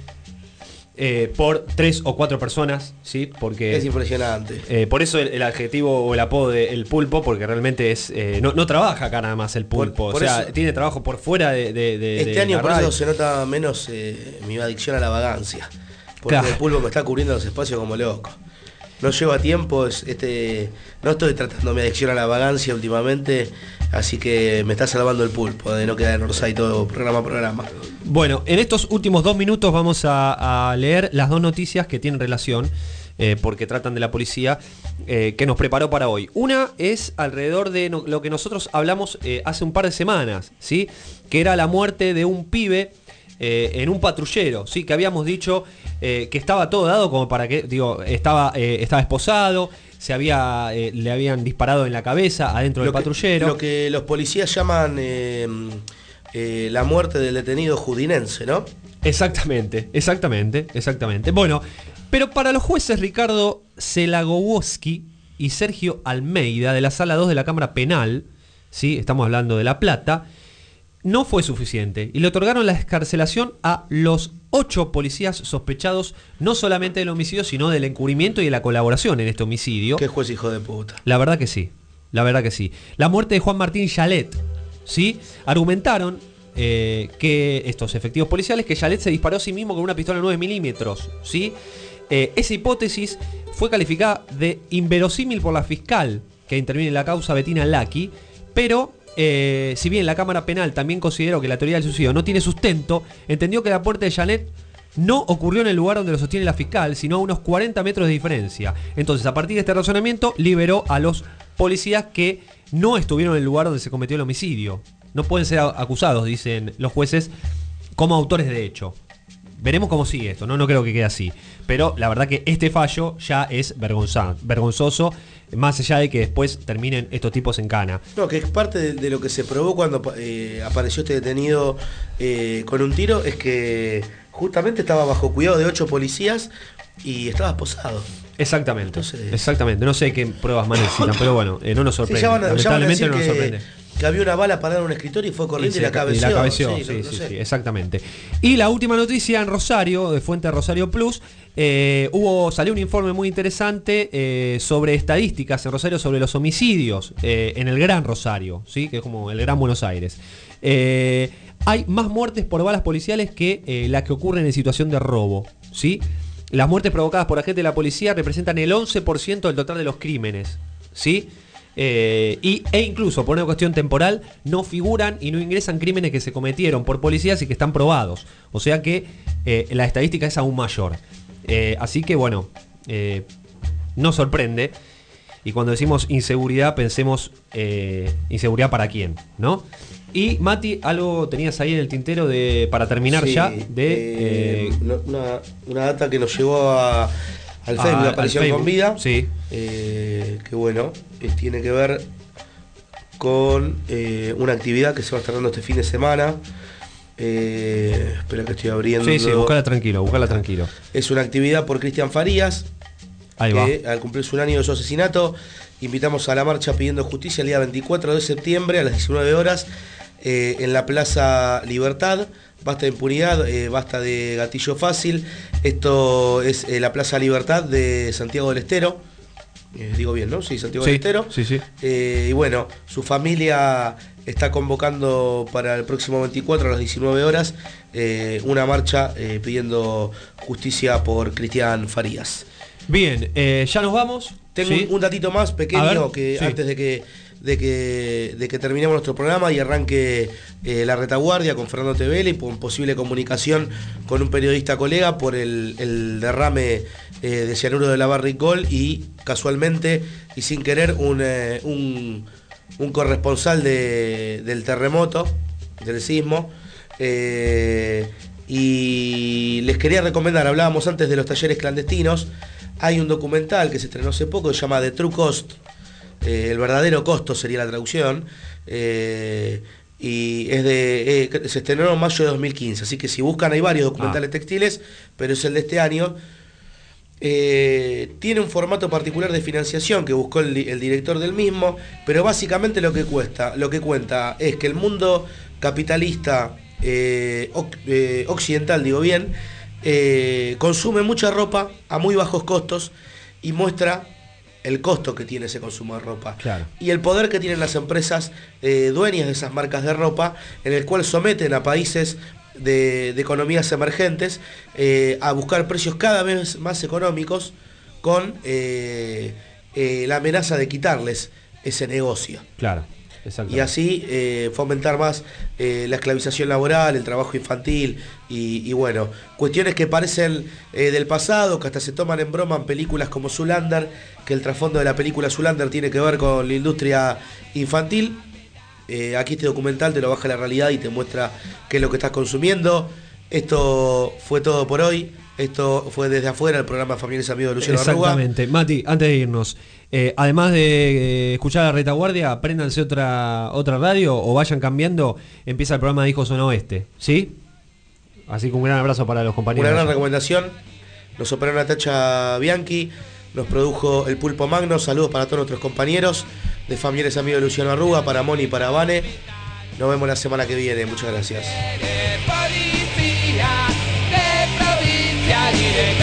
por 3 o 4 personas, ¿sí? Porque es impresionante. Por eso el adjetivo o el apodo de El Pulpo, porque realmente es no trabaja acá nada más el Pulpo, por o sea, eso, tiene trabajo por fuera de este año la por radio. eso se nota menos mi adicción a la vagancia, porque Claro. el Pulpo me está cubriendo los espacios como loco. No lleva tiempo, no estoy tratando mi adicción a la vagancia últimamente, así que me está salvando el Pulpo de no quedar en Orsay todo programa a programa. Bueno, en estos últimos 2 minutos vamos a leer las 2 noticias que tienen relación, porque tratan de la policía, que nos preparó para hoy. Una es alrededor de lo que nosotros hablamos hace un par de semanas, ¿sí? Que era la muerte de un pibe en un patrullero, ¿sí? Que habíamos dicho que estaba todo dado como para que, estaba esposado, le habían disparado en la cabeza adentro del patrullero. Lo que los policías llaman la muerte del detenido judinense, ¿no? Exactamente. Bueno, pero para los jueces Ricardo Zelagowski y Sergio Almeida de la Sala 2 de la Cámara Penal, ¿sí? Estamos hablando de La Plata, no fue suficiente y le otorgaron la excarcelación a los 8 policías sospechados no solamente del homicidio, sino del encubrimiento y de la colaboración en este homicidio. Qué juez hijo de puta. La verdad que sí. La muerte de Juan Martín Yalet, ¿sí? Argumentaron que estos efectivos policiales, que Yalet se disparó a sí mismo con una pistola 9 milímetros, ¿sí? Esa hipótesis fue calificada de inverosímil por la fiscal que interviene en la causa, Bettina Lacchi, pero si bien la Cámara Penal también consideró que la teoría del suicidio no tiene sustento, entendió que la muerte de Yalet no ocurrió en el lugar donde lo sostiene la fiscal, sino a unos 40 metros de diferencia. Entonces, a partir de este razonamiento, liberó a los policías que no estuvieron en el lugar donde se cometió el homicidio. No pueden ser acusados, dicen los jueces, como autores de hecho. Veremos cómo sigue esto, no creo que quede así. Pero la verdad que este fallo ya es vergonzoso, más allá de que después terminen estos tipos en cana. No, que es parte de lo que se probó cuando apareció este detenido con un tiro, es que justamente estaba bajo cuidado de 8 policías y estaba esposado. Exactamente. No sé qué pruebas más necesitan, pero bueno, no nos sorprende. Sí, lamentablemente no nos sorprende. Que había una bala parada en un escritorio y fue corriendo y la cabeció. Sí, exactamente. Y la última noticia en Rosario, de fuente de Rosario Plus, salió un informe muy interesante sobre estadísticas en Rosario sobre los homicidios en el Gran Rosario, ¿sí? Que es como el Gran Buenos Aires. Hay más muertes por balas policiales que las que ocurren en situación de robo, ¿sí? Las muertes provocadas por agentes de la policía representan el 11% del total de los crímenes, ¿sí? E incluso por una cuestión temporal no figuran y no ingresan crímenes que se cometieron por policías y que están probados. O sea que la estadística es aún mayor. Así que bueno, no sorprende. Y cuando decimos inseguridad, pensemos inseguridad para quién, ¿no? Y Mati, algo tenías ahí en el tintero para terminar ya de una data que nos llegó al Facebook, la aparición con vida. Sí. Que bueno, tiene que ver con una actividad que se va a estar dando este fin de semana. Espera que estoy abriendo. Sí, buscala tranquilo. Es una actividad por Cristian Farías. Ahí que al cumplirse un año de su asesinato, invitamos a la marcha pidiendo justicia el día 24 de septiembre a las 19 horas en la Plaza Libertad. Basta de impunidad, basta de gatillo fácil. Esto es la Plaza Libertad de Santiago del Estero. Digo bien, ¿no? Sí, Santiago del Estero. Sí. Y bueno, su familia está convocando para el próximo 24 a las 19 horas una marcha pidiendo justicia por Cristian Farías. Bien, ya nos vamos. Tengo un datito más pequeño antes de que terminemos nuestro programa y arranque La Retaguardia con Fernando Tevele y con posible comunicación con un periodista colega por el derrame de cianuro de la Barricol y casualmente y sin querer un corresponsal del terremoto, del sismo. Y les quería recomendar, hablábamos antes de los talleres clandestinos, hay un documental que se estrenó hace poco que se llama The True Cost, el verdadero costo sería la traducción, y es se estrenó en mayo de 2015, así que si buscan hay varios documentales textiles, pero es el de este año. Tiene un formato particular de financiación que buscó el director del mismo, pero básicamente lo que cuenta es que el mundo capitalista occidental, digo bien, consume mucha ropa a muy bajos costos y muestra el costo que tiene ese consumo de ropa. Claro. Y el poder que tienen las empresas dueñas de esas marcas de ropa, en el cual someten a países de economías emergentes a buscar precios cada vez más económicos con la amenaza de quitarles ese negocio. Claro. Y así fomentar más la esclavización laboral, el trabajo infantil y bueno, cuestiones que parecen del pasado, que hasta se toman en broma en películas como Zoolander, que el trasfondo de la película Zoolander tiene que ver con la industria infantil. Aquí este documental te lo baja a la realidad y te muestra qué es lo que estás consumiendo. Esto fue todo por hoy. Esto fue Desde Afuera, el programa Familiares Amigos de Luciano Arruga. Exactamente. Mati, antes de irnos, además de escuchar La Retaguardia, préndanse otra radio o vayan cambiando. Empieza el programa de Hijos Zona Oeste, ¿sí? Así que un gran abrazo para los compañeros. Una gran recomendación. Nos operó Natacha Bianchi, nos produjo el Pulpo Magno. Saludos para todos nuestros compañeros de Familiares Amigos de Luciano Arruga, para Moni y para Vane. Nos vemos la semana que viene. Muchas gracias. Direct